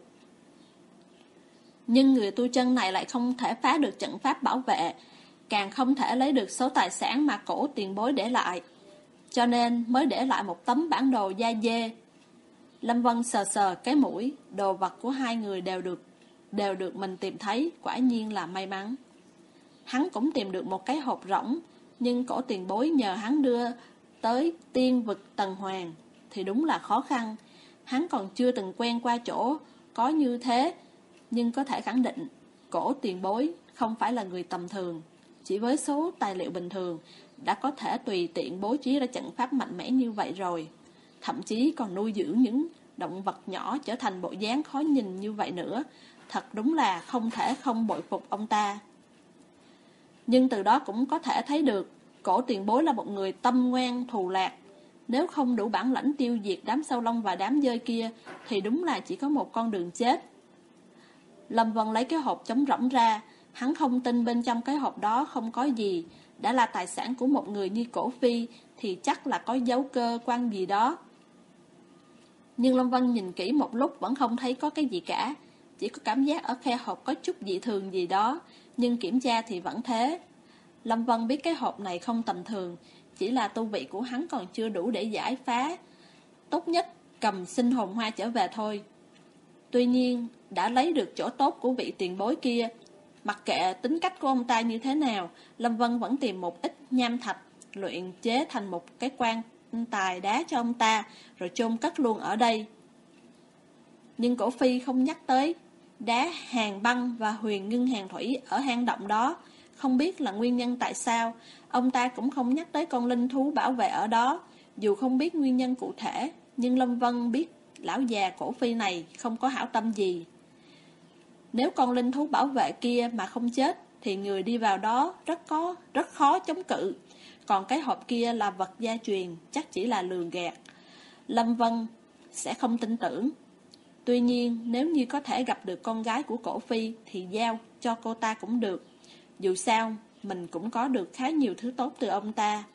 Nhưng người tu chân này lại không thể phá được trận pháp bảo vệ, càng không thể lấy được số tài sản mà cổ tiền bối để lại, cho nên mới để lại một tấm bản đồ da dê. Lâm Vân sờ sờ cái mũi, đồ vật của hai người đều được đều được mình tìm thấy, quả nhiên là may mắn. Hắn cũng tìm được một cái hộp rỗng, nhưng cổ tiền bối nhờ hắn đưa tới tiên vực Tần Hoàng thì đúng là khó khăn. Hắn còn chưa từng quen qua chỗ có như thế, nhưng có thể khẳng định cổ tiền bối không phải là người tầm thường. Chỉ với số tài liệu bình thường đã có thể tùy tiện bố trí ra trận pháp mạnh mẽ như vậy rồi, thậm chí còn nuôi dưỡng những động vật nhỏ trở thành bộ dáng khó nhìn như vậy nữa. Thật đúng là không thể không bội phục ông ta. Nhưng từ đó cũng có thể thấy được cổ tiền bối là một người tâm ngoan thù lạc. Nếu không đủ bản lãnh tiêu diệt đám sâu lông và đám dơi kia thì đúng là chỉ có một con đường chết. Lâm Vân lấy cái hộp trống rỗng ra. Hắn không tin bên trong cái hộp đó không có gì. Đã là tài sản của một người như Cổ Phi thì chắc là có dấu cơ quan gì đó. Nhưng Lâm Vân nhìn kỹ một lúc vẫn không thấy có cái gì cả. Chỉ có cảm giác ở khe hộp có chút dị thường gì đó, nhưng kiểm tra thì vẫn thế. Lâm Vân biết cái hộp này không tầm thường, chỉ là tu vị của hắn còn chưa đủ để giải phá. Tốt nhất cầm sinh hồn hoa trở về thôi. Tuy nhiên, đã lấy được chỗ tốt của vị tiền bối kia, mặc kệ tính cách của ông ta như thế nào, Lâm Vân vẫn tìm một ít nham thạch, luyện chế thành một cái quan tài đá cho ông ta, rồi chôn cất luôn ở đây. Nhưng Cổ Phi không nhắc tới đá hàng băng và huyền ngưng hàng thủy ở hang động đó. Không biết là nguyên nhân tại sao, ông ta cũng không nhắc tới con linh thú bảo vệ ở đó. Dù không biết nguyên nhân cụ thể, nhưng Lâm Vân biết lão già Cổ Phi này không có hảo tâm gì. Nếu con linh thú bảo vệ kia mà không chết, thì người đi vào đó rất có rất khó chống cự. Còn cái hộp kia là vật gia truyền, chắc chỉ là lường gạt. Lâm Vân sẽ không tin tưởng. Tuy nhiên, nếu như có thể gặp được con gái của Cổ Phi thì giao cho cô ta cũng được. Dù sao, mình cũng có được khá nhiều thứ tốt từ ông ta.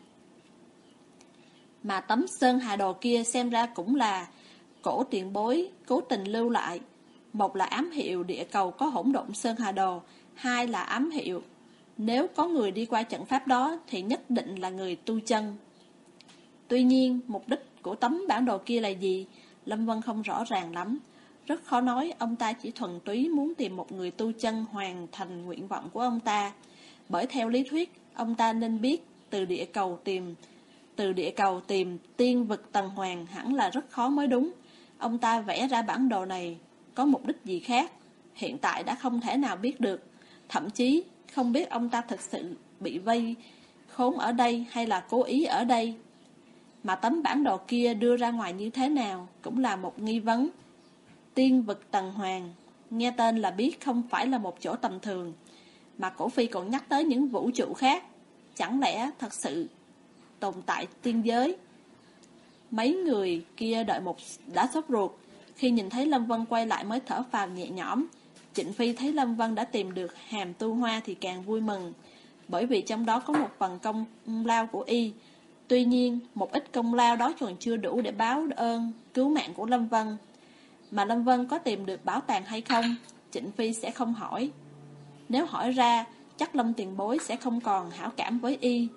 Mà tấm sơn hà đồ kia xem ra cũng là cổ tiền bối cố tình lưu lại. Một là ám hiệu địa cầu có hỗn độn Sơn Hà Đồ, hai là ám hiệu nếu có người đi qua trận pháp đó thì nhất định là người tu chân. Tuy nhiên, mục đích của tấm bản đồ kia là gì, Lâm Vân không rõ ràng lắm. Rất khó nói, ông ta chỉ thuần túy muốn tìm một người tu chân hoàn thành nguyện vọng của ông ta. Bởi theo lý thuyết, ông ta nên biết từ địa cầu tìm từ địa cầu tìm tiên vực Tần Hoàng hẳn là rất khó mới đúng. Ông ta vẽ ra bản đồ này có mục đích gì khác, hiện tại đã không thể nào biết được. Thậm chí không biết ông ta thực sự bị vây khốn ở đây hay là cố ý ở đây. Mà tấm bản đồ kia đưa ra ngoài như thế nào cũng là một nghi vấn. Tiên vực Tần Hoàng, nghe tên là biết không phải là một chỗ tầm thường. Mà cổ phi còn nhắc tới những vũ trụ khác. Chẳng lẽ thật sự tồn tại tiên giới? Mấy người kia đợi một đã sốt ruột. Khi nhìn thấy Lâm Vân quay lại mới thở phào nhẹ nhõm. Trịnh Phi thấy Lâm Vân đã tìm được hàm tu hoa thì càng vui mừng, bởi vì trong đó có một phần công lao của y. Tuy nhiên, một ít công lao đó còn chưa đủ để báo ơn cứu mạng của Lâm Vân. Mà Lâm Vân có tìm được bảo tàng hay không, Trịnh Phi sẽ không hỏi. Nếu hỏi ra, chắc Lâm tiền bối sẽ không còn hảo cảm với y.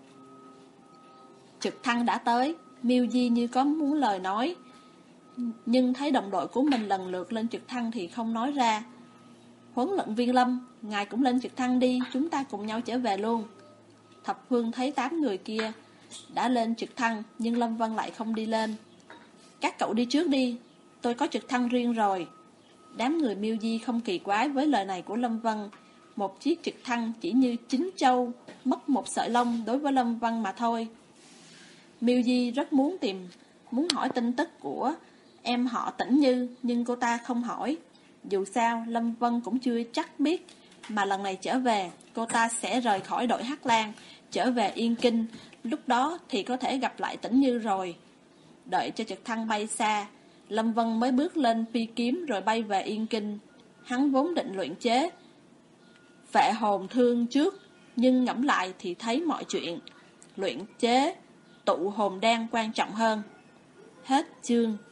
Trực thăng đã tới, Miêu Di như có muốn lời nói, nhưng thấy đồng đội của mình lần lượt lên trực thăng thì không nói ra. Huấn luyện viên Lâm, ngài cũng lên trực thăng đi, chúng ta cùng nhau trở về luôn. Thập Phương thấy tám người kia đã lên trực thăng, nhưng Lâm Vân lại không đi lên. Các cậu đi trước đi, tôi có trực thăng riêng rồi. Đám người Miêu Di không kỳ quái với lời này của Lâm Vân. Một chiếc trực thăng chỉ như chín châu mất một sợi lông đối với Lâm Vân mà thôi. Miêu Di rất muốn tìm Muốn hỏi tin tức của em họ Tĩnh Như, nhưng cô ta không hỏi. Dù sao Lâm Vân cũng chưa chắc biết, mà lần này trở về cô ta sẽ rời khỏi đội Hắc Lang, trở về Yên Kinh. Lúc đó thì có thể gặp lại Tĩnh Như rồi. Đợi cho trực thăng bay xa, Lâm Vân mới bước lên phi kiếm rồi bay về Yên Kinh. Hắn vốn định luyện chế Phệ hồn thương trước, nhưng ngẫm lại thì thấy mọi chuyện luyện chế tụ hồn đan quan trọng hơn. Hết chương.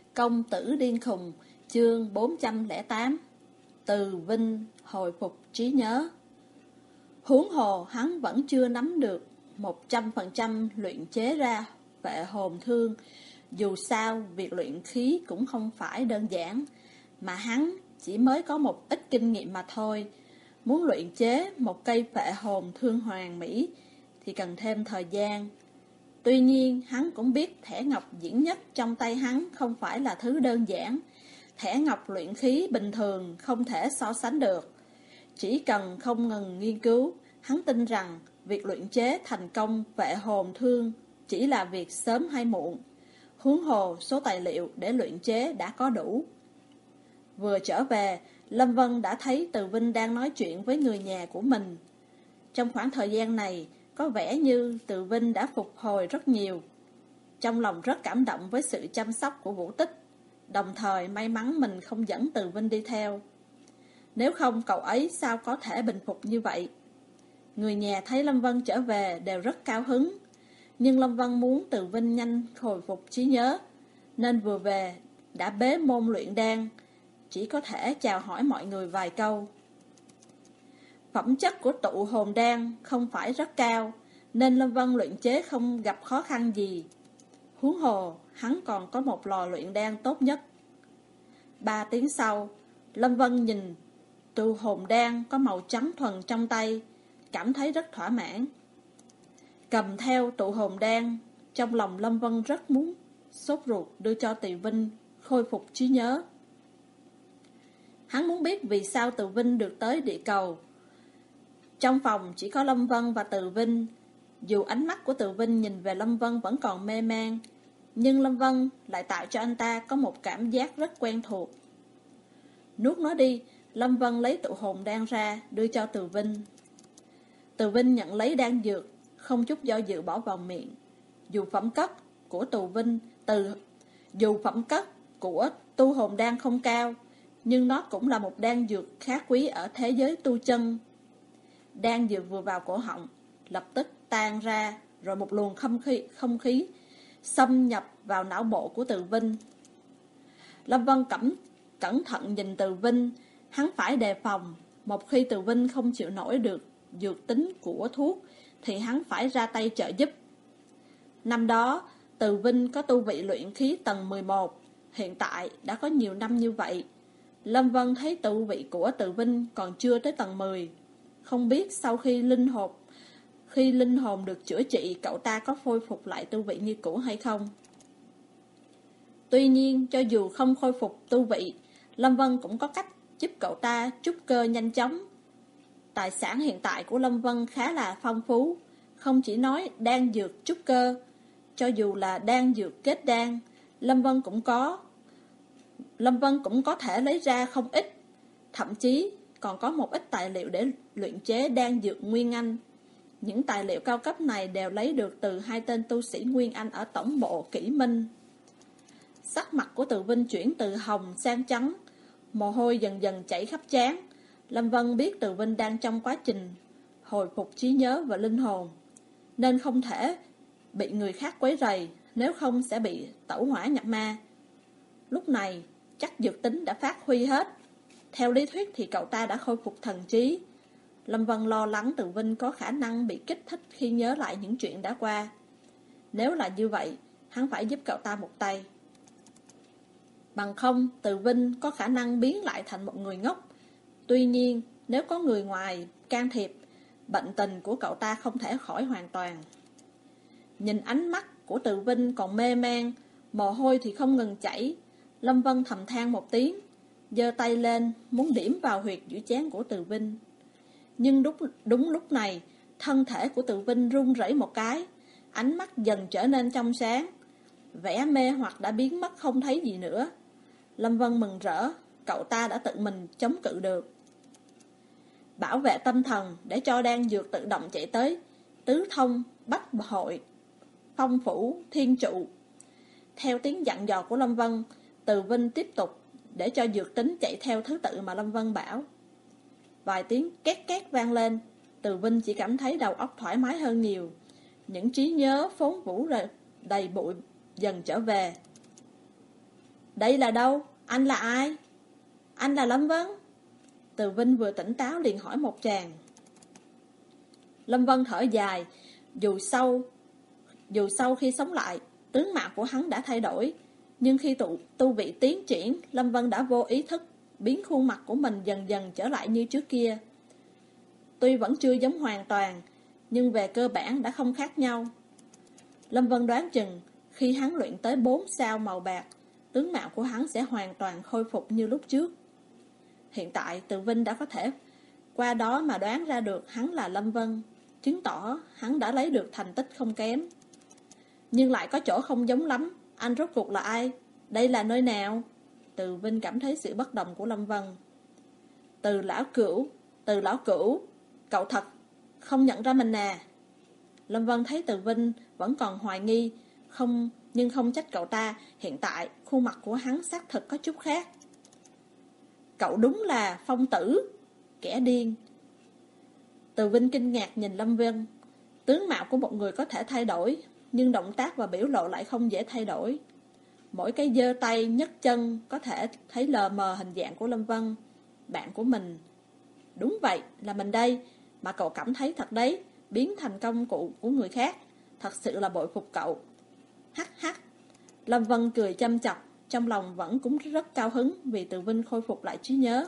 Công tử điên khùng, chương bốn trăm lẻ tám. Từ Vinh hồi phục trí nhớ. Huống hồ hắn vẫn chưa nắm được một trăm phần trăm luyện chế ra vệ hồn thương. Dù sao, việc luyện khí cũng không phải đơn giản, mà hắn chỉ mới có một ít kinh nghiệm mà thôi. Muốn luyện chế một cây vệ hồn thương hoàn mỹ thì cần thêm thời gian. Tuy nhiên, hắn cũng biết thẻ ngọc diễn nhất trong tay hắn không phải là thứ đơn giản. Thẻ ngọc luyện khí bình thường không thể so sánh được. Chỉ cần không ngừng nghiên cứu, hắn tin rằng việc luyện chế thành công vệ hồn thương chỉ là việc sớm hay muộn. Huống hồ số tài liệu để luyện chế đã có đủ. Vừa trở về, Lâm Vân đã thấy Từ Vinh đang nói chuyện với người nhà của mình. Trong khoảng thời gian này, có vẻ như Từ Vinh đã phục hồi rất nhiều. Trong lòng rất cảm động với sự chăm sóc của Vũ Tích, đồng thời may mắn mình không dẫn Từ Vinh đi theo. Nếu không cậu ấy sao có thể bình phục như vậy? Người nhà thấy Lâm Vân trở về đều rất cao hứng. Nhưng Lâm Vân muốn Từ Vinh nhanh hồi phục trí nhớ, nên vừa về đã bế môn luyện đan, chỉ có thể chào hỏi mọi người vài câu. Phẩm chất của tụ hồn đan không phải rất cao, nên Lâm Vân luyện chế không gặp khó khăn gì. Huống hồ, hắn còn có một lò luyện đan tốt nhất. Ba tiếng sau, Lâm Vân nhìn tụ hồn đan có màu trắng thuần trong tay, cảm thấy rất thỏa mãn. Cầm theo tụ hồn đan, trong lòng Lâm Vân rất muốn sốt ruột đưa cho Từ Vinh khôi phục trí nhớ. Hắn muốn biết vì sao Từ Vinh được tới địa cầu. Trong phòng chỉ có Lâm Vân và Từ Vinh. Dù ánh mắt của Từ Vinh nhìn về Lâm Vân vẫn còn mê man, nhưng Lâm Vân lại tạo cho anh ta có một cảm giác rất quen thuộc. Nuốt nó đi, Lâm Vân lấy tụ hồn đan ra đưa cho Từ Vinh. Từ Vinh nhận lấy đan dược, không chút do dự bỏ vào miệng. Dù phẩm cấp của Từ Vinh từ dù phẩm cấp của tu hồn đan không cao, nhưng nó cũng là một đan dược khá quý ở thế giới tu chân. Đan dược vừa vào cổ họng, lập tức tan ra, rồi một luồng không khí, không khí xâm nhập vào não bộ của Từ Vinh. Lâm Vân cẩn, cẩn thận nhìn Từ Vinh, hắn phải đề phòng, một khi Từ Vinh không chịu nổi được dược tính của thuốc, thì hắn phải ra tay trợ giúp. Năm đó, Từ Vinh có tu vị luyện khí tầng mười một, hiện tại đã có nhiều năm như vậy. Lâm Vân thấy tu vị của Từ Vinh còn chưa tới tầng mười. Không biết sau khi linh hồn Khi linh hồn được chữa trị, cậu ta có khôi phục lại tu vị như cũ hay không? Tuy nhiên, cho dù không khôi phục tu vị, Lâm Vân cũng có cách giúp cậu ta trúc cơ nhanh chóng. Tài sản hiện tại của Lâm Vân khá là phong phú, không chỉ nói đan dược trúc cơ, cho dù là đan dược kết đan, Lâm Vân cũng có. Lâm Vân cũng có thể lấy ra không ít, thậm chí còn có một ít tài liệu để luyện chế đan dược Nguyên Anh. Những tài liệu cao cấp này đều lấy được từ hai tên tu sĩ Nguyên Anh ở tổng bộ Kỷ Minh. Sắc mặt của Từ Vinh chuyển từ hồng sang trắng, mồ hôi dần dần chảy khắp trán. Lâm Vân biết Từ Vinh đang trong quá trình hồi phục trí nhớ và linh hồn, nên không thể bị người khác quấy rầy, nếu không sẽ bị tẩu hỏa nhập ma. Lúc này, chắc dược tính đã phát huy hết. Theo lý thuyết thì cậu ta đã khôi phục thần trí. Lâm Vân lo lắng Từ Vinh có khả năng bị kích thích khi nhớ lại những chuyện đã qua. Nếu là như vậy, hắn phải giúp cậu ta một tay. Bằng không, Từ Vinh có khả năng biến lại thành một người ngốc. Tuy nhiên, nếu có người ngoài can thiệp, bệnh tình của cậu ta không thể khỏi hoàn toàn. Nhìn ánh mắt của Từ Vinh còn mê man, mồ hôi thì không ngừng chảy, Lâm Vân thầm than một tiếng, giơ tay lên muốn điểm vào huyệt giữa trán của Từ Vinh. Nhưng đúng, đúng lúc này, thân thể của Từ Vinh run rẩy một cái, ánh mắt dần trở nên trong sáng, vẻ mê hoặc đã biến mất không thấy gì nữa. Lâm Vân mừng rỡ, cậu ta đã tự mình chống cự được. Bảo vệ tâm thần để cho đan dược tự động chạy tới tứ thông, bách hội, phong phủ, thiên trụ. Theo tiếng dặn dò của Lâm Vân, Từ Vinh tiếp tục để cho dược tính chạy theo thứ tự mà Lâm Vân bảo. Vài tiếng két két vang lên, Từ Vinh chỉ cảm thấy đầu óc thoải mái hơn nhiều. Những trí nhớ phốn vũ đầy bụi dần trở về. Đây là đâu? Anh là ai? Anh là Lâm Vân. Từ Vinh vừa tỉnh táo liền hỏi một tràng. Lâm Vân thở dài. Dù sau Dù sau khi sống lại, tướng mạo của hắn đã thay đổi, nhưng khi tụ, tu vị tiến triển, Lâm Vân đã vô ý thức biến khuôn mặt của mình dần dần trở lại như trước kia. Tuy vẫn chưa giống hoàn toàn, nhưng về cơ bản đã không khác nhau. Lâm Vân đoán chừng khi hắn luyện tới bốn sao màu bạc, tướng mạo của hắn sẽ hoàn toàn khôi phục như lúc trước. Hiện tại Từ Vinh đã có thể qua đó mà đoán ra được hắn là Lâm Vân, chứng tỏ hắn đã lấy được thành tích không kém. Nhưng lại có chỗ không giống lắm. Anh rốt cuộc là ai? Đây là nơi nào? Từ Vinh cảm thấy sự bất đồng của Lâm Vân. Từ lão cửu Từ lão cửu Cậu thật không nhận ra mình à? Lâm Vân thấy Từ Vinh vẫn còn hoài nghi, không nhưng không trách cậu ta. Hiện tại khuôn mặt của hắn xác thực có chút khác. Cậu đúng là Phong Tử, kẻ điên. Từ Vinh kinh ngạc nhìn Lâm Vân. Tướng mạo của một người có thể thay đổi, nhưng động tác và biểu lộ lại không dễ thay đổi. Mỗi cái giơ tay nhấc chân có thể thấy lờ mờ hình dạng của Lâm Vân. Bạn của mình. Đúng vậy, là mình đây. Mà cậu cảm thấy thật đấy, biến thành công cụ của người khác. Thật sự là bội phục cậu. Hắc hắc. Lâm Vân cười châm chọc, trong lòng vẫn cũng rất cao hứng vì Từ Vinh khôi phục lại trí nhớ.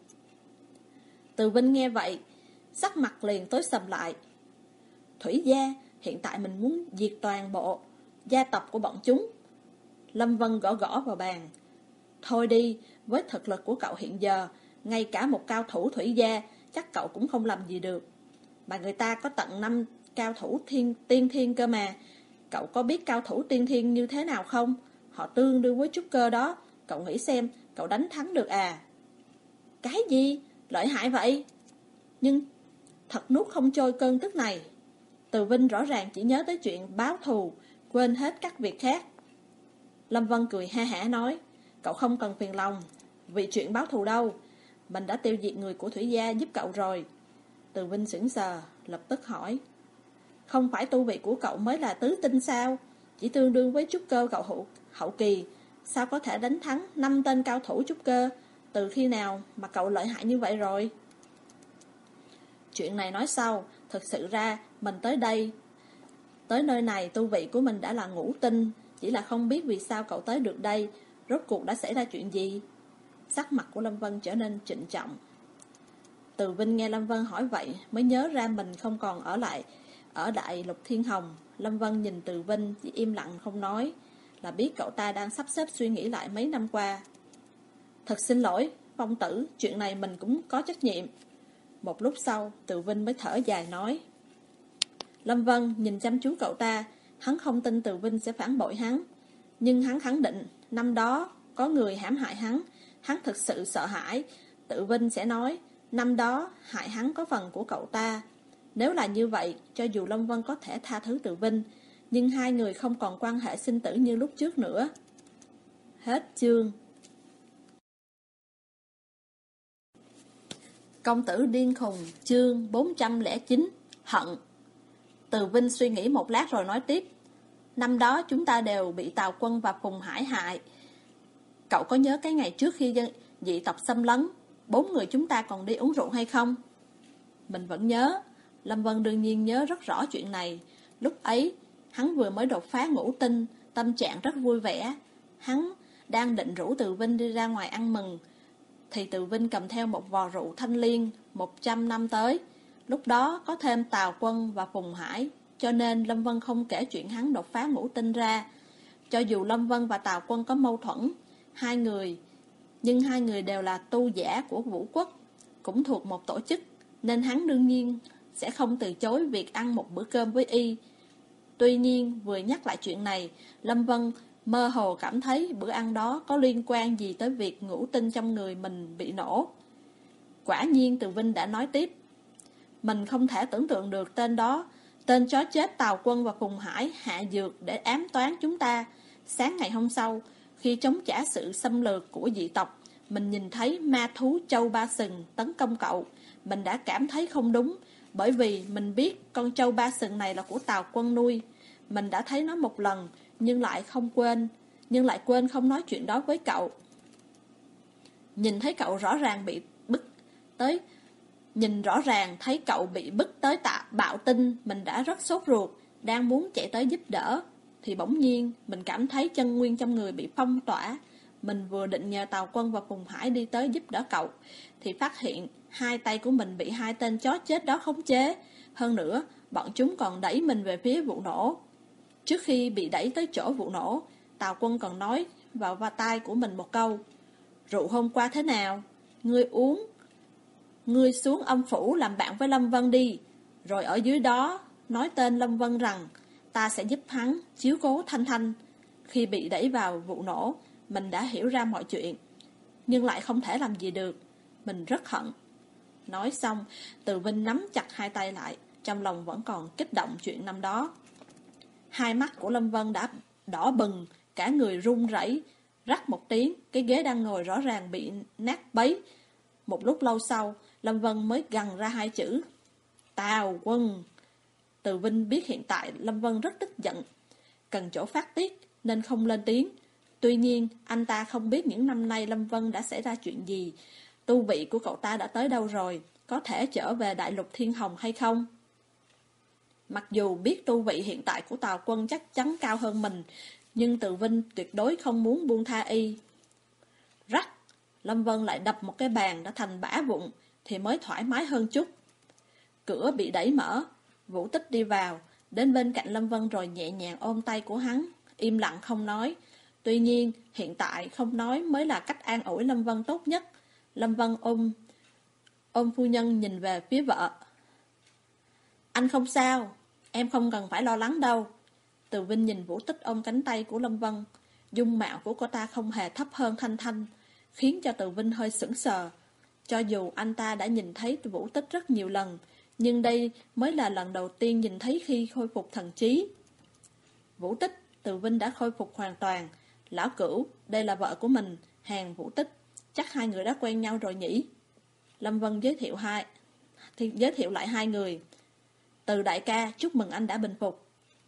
Từ Vinh nghe vậy, sắc mặt liền tối sầm lại. Thủy gia, hiện tại mình muốn diệt toàn bộ gia tộc của bọn chúng. Lâm Vân gõ gõ vào bàn. Thôi đi, với thực lực của cậu hiện giờ, ngay cả một cao thủ thủy gia chắc cậu cũng không làm gì được. Mà người ta có tận năm cao thủ thiên, tiên thiên cơ mà. Cậu có biết cao thủ tiên thiên như thế nào không? Họ tương đương với trúc cơ đó. Cậu nghĩ xem, cậu đánh thắng được à? Cái gì? Lợi hại vậy? Nhưng thật nuốt không trôi cơn tức này. Từ Vinh rõ ràng chỉ nhớ tới chuyện báo thù, quên hết các việc khác. Lâm Vân cười ha hả nói, cậu không cần phiền lòng vì chuyện báo thù đâu. Mình đã tiêu diệt người của Thủy gia giúp cậu rồi. Từ Vinh sững sờ, lập tức hỏi, không phải tu vị của cậu mới là tứ tinh sao? Chỉ tương đương với trúc cơ cậu hậu, hậu kỳ, sao có thể đánh thắng năm tên cao thủ trúc cơ? Từ khi nào mà cậu lợi hại như vậy rồi? Chuyện này nói sau. Thực sự ra mình tới đây Tới nơi này tu vị của mình đã là ngũ tinh. Chỉ là không biết vì sao cậu tới được đây. Rốt cuộc đã xảy ra chuyện gì? Sắc mặt của Lâm Vân trở nên trịnh trọng. Từ Vinh nghe Lâm Vân hỏi vậy mới nhớ ra mình không còn ở lại ở Đại Lục Thiên Hồng. Lâm Vân nhìn Từ Vinh chỉ im lặng không nói, là biết cậu ta đang sắp xếp suy nghĩ lại mấy năm qua. Thật xin lỗi Phong Tử, chuyện này mình cũng có trách nhiệm. Một lúc sau Từ Vinh mới thở dài nói. Lâm Vân nhìn chăm chú cậu ta. Hắn không tin Từ Vinh sẽ phản bội hắn, nhưng hắn khẳng định năm đó có người hãm hại hắn. Hắn thực sự sợ hãi Từ Vinh sẽ nói năm đó hại hắn có phần của cậu ta. Nếu là như vậy, cho dù Lâm Vân có thể tha thứ Từ Vinh, nhưng hai người không còn quan hệ sinh tử như lúc trước nữa. Hết chương. Công tử điên khùng, chương bốn trăm lẻ chín, hận. Từ Vinh suy nghĩ một lát rồi nói tiếp. Năm đó chúng ta đều bị Tào Quân và Phùng Hải hại. Cậu có nhớ cái ngày trước khi dân, dị tộc xâm lấn, bốn người chúng ta còn đi uống rượu hay không? Mình vẫn nhớ. Lâm Vân đương nhiên nhớ rất rõ chuyện này. Lúc ấy, hắn vừa mới đột phá ngũ tinh, tâm trạng rất vui vẻ. Hắn đang định rủ Từ Vinh đi ra ngoài ăn mừng, thì Từ Vinh cầm theo một vò rượu thanh liên một trăm năm tới. Lúc đó có thêm Tào Quân và Phùng Hải, cho nên Lâm Vân không kể chuyện hắn đột phá ngũ tinh ra. Cho dù Lâm Vân và Tào Quân có mâu thuẫn, hai người, nhưng hai người đều là tu giả của Vũ Quốc, cũng thuộc một tổ chức, nên hắn đương nhiên sẽ không từ chối việc ăn một bữa cơm với y. Tuy nhiên, vừa nhắc lại chuyện này, Lâm Vân mơ hồ cảm thấy bữa ăn đó có liên quan gì tới việc ngũ tinh trong người mình bị nổ. Quả nhiên Từ Vinh đã nói tiếp. Mình không thể tưởng tượng được tên đó, tên chó chết Tào Quân và Phùng Hải hạ dược để ám toán chúng ta. Sáng ngày hôm sau, khi chống trả sự xâm lược của dị tộc, mình nhìn thấy ma thú Châu Ba Sừng tấn công cậu. Mình đã cảm thấy không đúng, bởi vì mình biết con Châu Ba Sừng này là của Tào Quân nuôi. Mình đã thấy nó một lần, nhưng lại không quên. nhưng lại quên không nói chuyện đó với cậu. Nhìn thấy cậu rõ ràng bị bức tới Nhìn rõ ràng thấy cậu bị bức tới tạ bạo tinh, mình đã rất sốt ruột, đang muốn chạy tới giúp đỡ, thì bỗng nhiên mình cảm thấy chân nguyên trong người bị phong tỏa. Mình vừa định nhờ Tào Quân và Phùng Hải đi tới giúp đỡ cậu, thì phát hiện hai tay của mình bị hai tên chó chết đó khống chế. Hơn nữa, bọn chúng còn đẩy mình về phía vụ nổ. Trước khi bị đẩy tới chỗ vụ nổ, Tào Quân còn nói vào va tai của mình một câu: "Rượu hôm qua thế nào? Ngươi uống Ngươi xuống âm phủ làm bạn với Lâm Vân đi." Rồi ở dưới đó nói tên Lâm Vân rằng ta sẽ giúp hắn chiếu cố Thanh Thanh. Khi bị đẩy vào vụ nổ, mình đã hiểu ra mọi chuyện, nhưng lại không thể làm gì được. Mình rất hận. Nói xong, Từ Vinh nắm chặt hai tay lại, trong lòng vẫn còn kích động chuyện năm đó. Hai mắt của Lâm Vân đã đỏ bừng, cả người run rẩy. Rắc một tiếng, cái ghế đang ngồi rõ ràng bị nát bấy. Một lúc lâu sau, Lâm Vân mới gằn ra hai chữ: "Tào Quân." Từ Vinh biết hiện tại Lâm Vân rất tức giận, cần chỗ phát tiết nên không lên tiếng. Tuy nhiên, anh ta không biết những năm nay Lâm Vân đã xảy ra chuyện gì, tu vị của cậu ta đã tới đâu rồi, có thể trở về Đại Lục Thiên Hồng hay không. Mặc dù biết tu vị hiện tại của Tào Quân chắc chắn cao hơn mình, nhưng Từ Vinh tuyệt đối không muốn buông tha y. Rắc, Lâm Vân lại đập một cái bàn đã thành bã vụn, thì mới thoải mái hơn chút. Cửa bị đẩy mở, Vũ Tích đi vào, đến bên cạnh Lâm Vân rồi nhẹ nhàng ôm tay của hắn, im lặng không nói. Tuy nhiên, hiện tại không nói mới là cách an ủi Lâm Vân tốt nhất. Lâm Vân ôm ôm phu nhân nhìn về phía vợ. "Anh không sao, em không cần phải lo lắng đâu." Từ Vinh nhìn Vũ Tích ôm cánh tay của Lâm Vân. Dung mạo của cô ta không hề thấp hơn Thanh Thanh, khiến cho Từ Vinh hơi sững sờ. Cho dù anh ta đã nhìn thấy Vũ Tích rất nhiều lần, nhưng đây mới là lần đầu tiên nhìn thấy khi khôi phục thần trí. Vũ Tích, Từ Vinh đã khôi phục hoàn toàn. "Lão Cửu, đây là vợ của mình, Hàn Vũ Tích, chắc hai người đã quen nhau rồi nhỉ?" Lâm Vân giới thiệu hai thì giới thiệu lại hai người. "Từ đại ca, chúc mừng anh đã bình phục."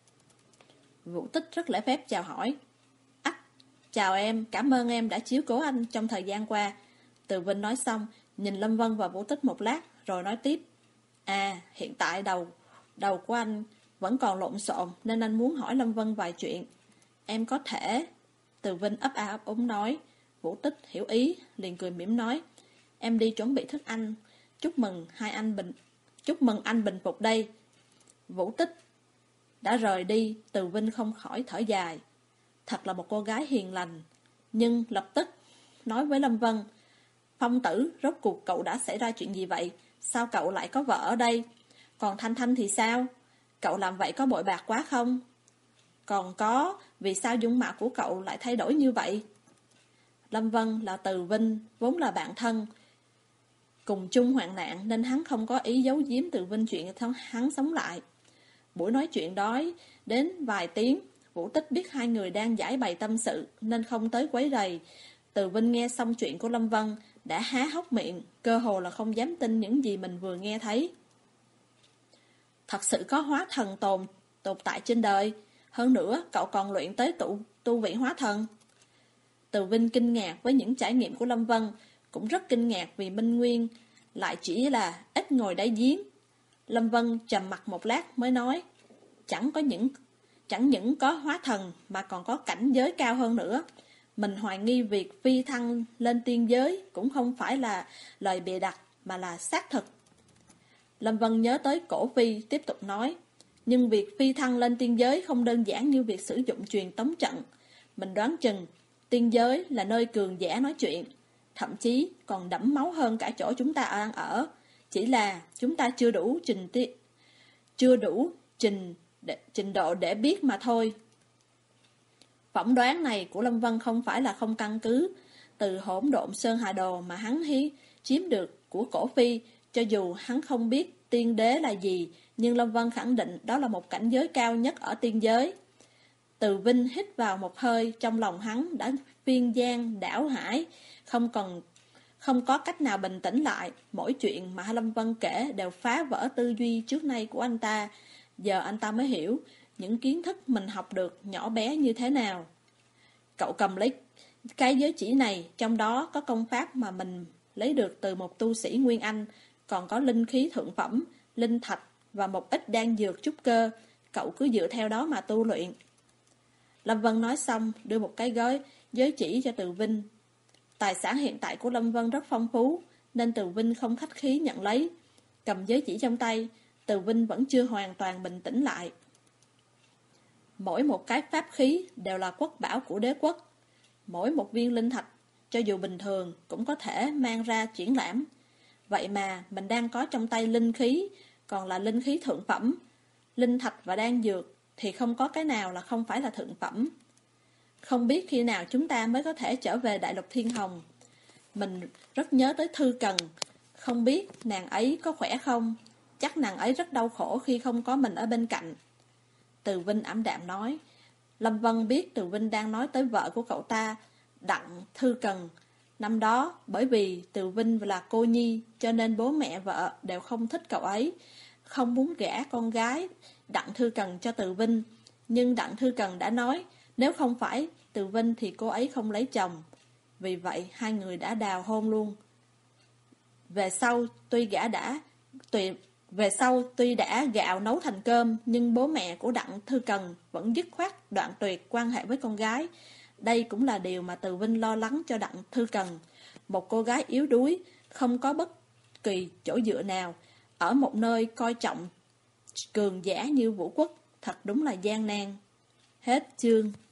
Vũ Tích rất lễ phép chào hỏi. "Ách, chào em, cảm ơn em đã chiếu cố anh trong thời gian qua." Từ Vinh nói xong, nhìn Lâm Vân và Vũ Tích một lát, rồi nói tiếp: "À, hiện tại đầu đầu của anh vẫn còn lộn xộn, nên anh muốn hỏi Lâm Vân vài chuyện. Em có thể..." Từ Vinh ấp a ấp úng nói. Vũ Tích hiểu ý, liền cười mỉm nói: "Em đi chuẩn bị thức ăn. Chúc mừng hai anh bình Chúc mừng anh bình phục đây." Vũ Tích đã rời đi, Từ Vinh không khỏi thở dài. Thật là một cô gái hiền lành. Nhưng lập tức nói với Lâm Vân: "Phong tử, rốt cuộc cậu đã xảy ra chuyện gì vậy? Sao cậu lại có vợ ở đây? Còn Thanh Thanh thì sao? Cậu làm vậy có bội bạc quá không? Còn có, vì sao dung mạo của cậu lại thay đổi như vậy?" Lâm Vân là Từ Vinh, vốn là bạn thân, cùng chung hoạn nạn, nên hắn không có ý giấu giếm Từ Vinh chuyện hắn sống lại. Buổi nói chuyện đó đến vài tiếng, Vũ Tích biết hai người đang giải bày tâm sự nên không tới quấy rầy. Từ Vinh nghe xong chuyện của Lâm Vân đã há hốc miệng, cơ hồ là không dám tin những gì mình vừa nghe thấy. Thật sự có hóa thần tồn tồn tại trên đời, hơn nữa cậu còn luyện tới tụ tu vị hóa thần. Từ Vinh kinh ngạc với những trải nghiệm của Lâm Vân, cũng rất kinh ngạc vì Minh Nguyên lại chỉ là ít ngồi đáy giếng. Lâm Vân trầm mặt một lát mới nói: Chẳng có những chẳng những có hóa thần mà còn có cảnh giới cao hơn nữa. Mình hoài nghi việc phi thăng lên tiên giới cũng không phải là lời bịa đặt mà là xác thực. Lâm Vân nhớ tới Cổ Phi, tiếp tục nói: Nhưng việc phi thăng lên tiên giới không đơn giản như việc sử dụng truyền tống trận. Mình đoán chừng tiên giới là nơi cường giả nói chuyện, thậm chí còn đẫm máu hơn cả chỗ chúng ta đang ở. Chỉ là chúng ta chưa đủ trình ti... chưa đủ trình để... trình độ để biết mà thôi. Phỏng đoán này của Lâm Vân không phải là không căn cứ. Từ Hỗn Độn Sơn Hà Đồ mà hắn hí chiếm được của Cổ Phi, cho dù hắn không biết tiên đế là gì, nhưng Lâm Vân khẳng định đó là một cảnh giới cao nhất ở tiên giới. Từ Vinh hít vào một hơi, trong lòng hắn đã phiên gian đảo hải, không còn không có cách nào bình tĩnh lại. Mỗi chuyện mà Lâm Vân kể đều phá vỡ tư duy trước nay của anh ta. Giờ anh ta mới hiểu những kiến thức mình học được nhỏ bé như thế nào. Cậu cầm lấy cái giới chỉ này, trong đó có công pháp mà mình lấy được từ một tu sĩ Nguyên Anh, còn có linh khí thượng phẩm, linh thạch và một ít đan dược trúc cơ. Cậu cứ dựa theo đó mà tu luyện. Lâm Vân nói xong, đưa một cái gói giới chỉ cho Từ Vinh. Tài sản hiện tại của Lâm Vân rất phong phú, nên Từ Vinh không khách khí nhận lấy. Cầm giới chỉ trong tay, Từ Vinh vẫn chưa hoàn toàn bình tĩnh lại. Mỗi một cái pháp khí đều là quốc bảo của đế quốc. Mỗi một viên linh thạch, cho dù bình thường, cũng có thể mang ra triển lãm. Vậy mà mình đang có trong tay linh khí, còn là linh khí thượng phẩm. Linh thạch và đan dược thì không có cái nào là không phải là thượng phẩm. Không biết khi nào chúng ta mới có thể trở về Đại Lục Thiên Hồng. Mình rất nhớ tới Thư Cần. Không biết nàng ấy có khỏe không? Chắc nàng ấy rất đau khổ khi không có mình ở bên cạnh. Từ Vinh ảm đạm nói. Lâm Vân biết Từ Vinh đang nói tới vợ của cậu ta, Đặng Thư Cần. Năm đó, bởi vì Từ Vinh là cô nhi, cho nên bố mẹ vợ đều không thích cậu ấy, không muốn gả con gái Đặng Thư Cần cho Từ Vinh. Nhưng Đặng Thư Cần đã nói, nếu không phải Từ Vinh thì cô ấy không lấy chồng. Vì vậy, hai người đã đào hôn luôn. Về sau, tuy gã đã... Tùy, về sau, tuy đã gạo nấu thành cơm, nhưng bố mẹ của Đặng Thư Cần vẫn dứt khoát đoạn tuyệt quan hệ với con gái. Đây cũng là điều mà Từ Vinh lo lắng cho Đặng Thư Cần. Một cô gái yếu đuối, không có bất kỳ chỗ dựa nào, ở một nơi coi trọng cường giả như Vũ Quốc, thật đúng là gian nan. Hết chương.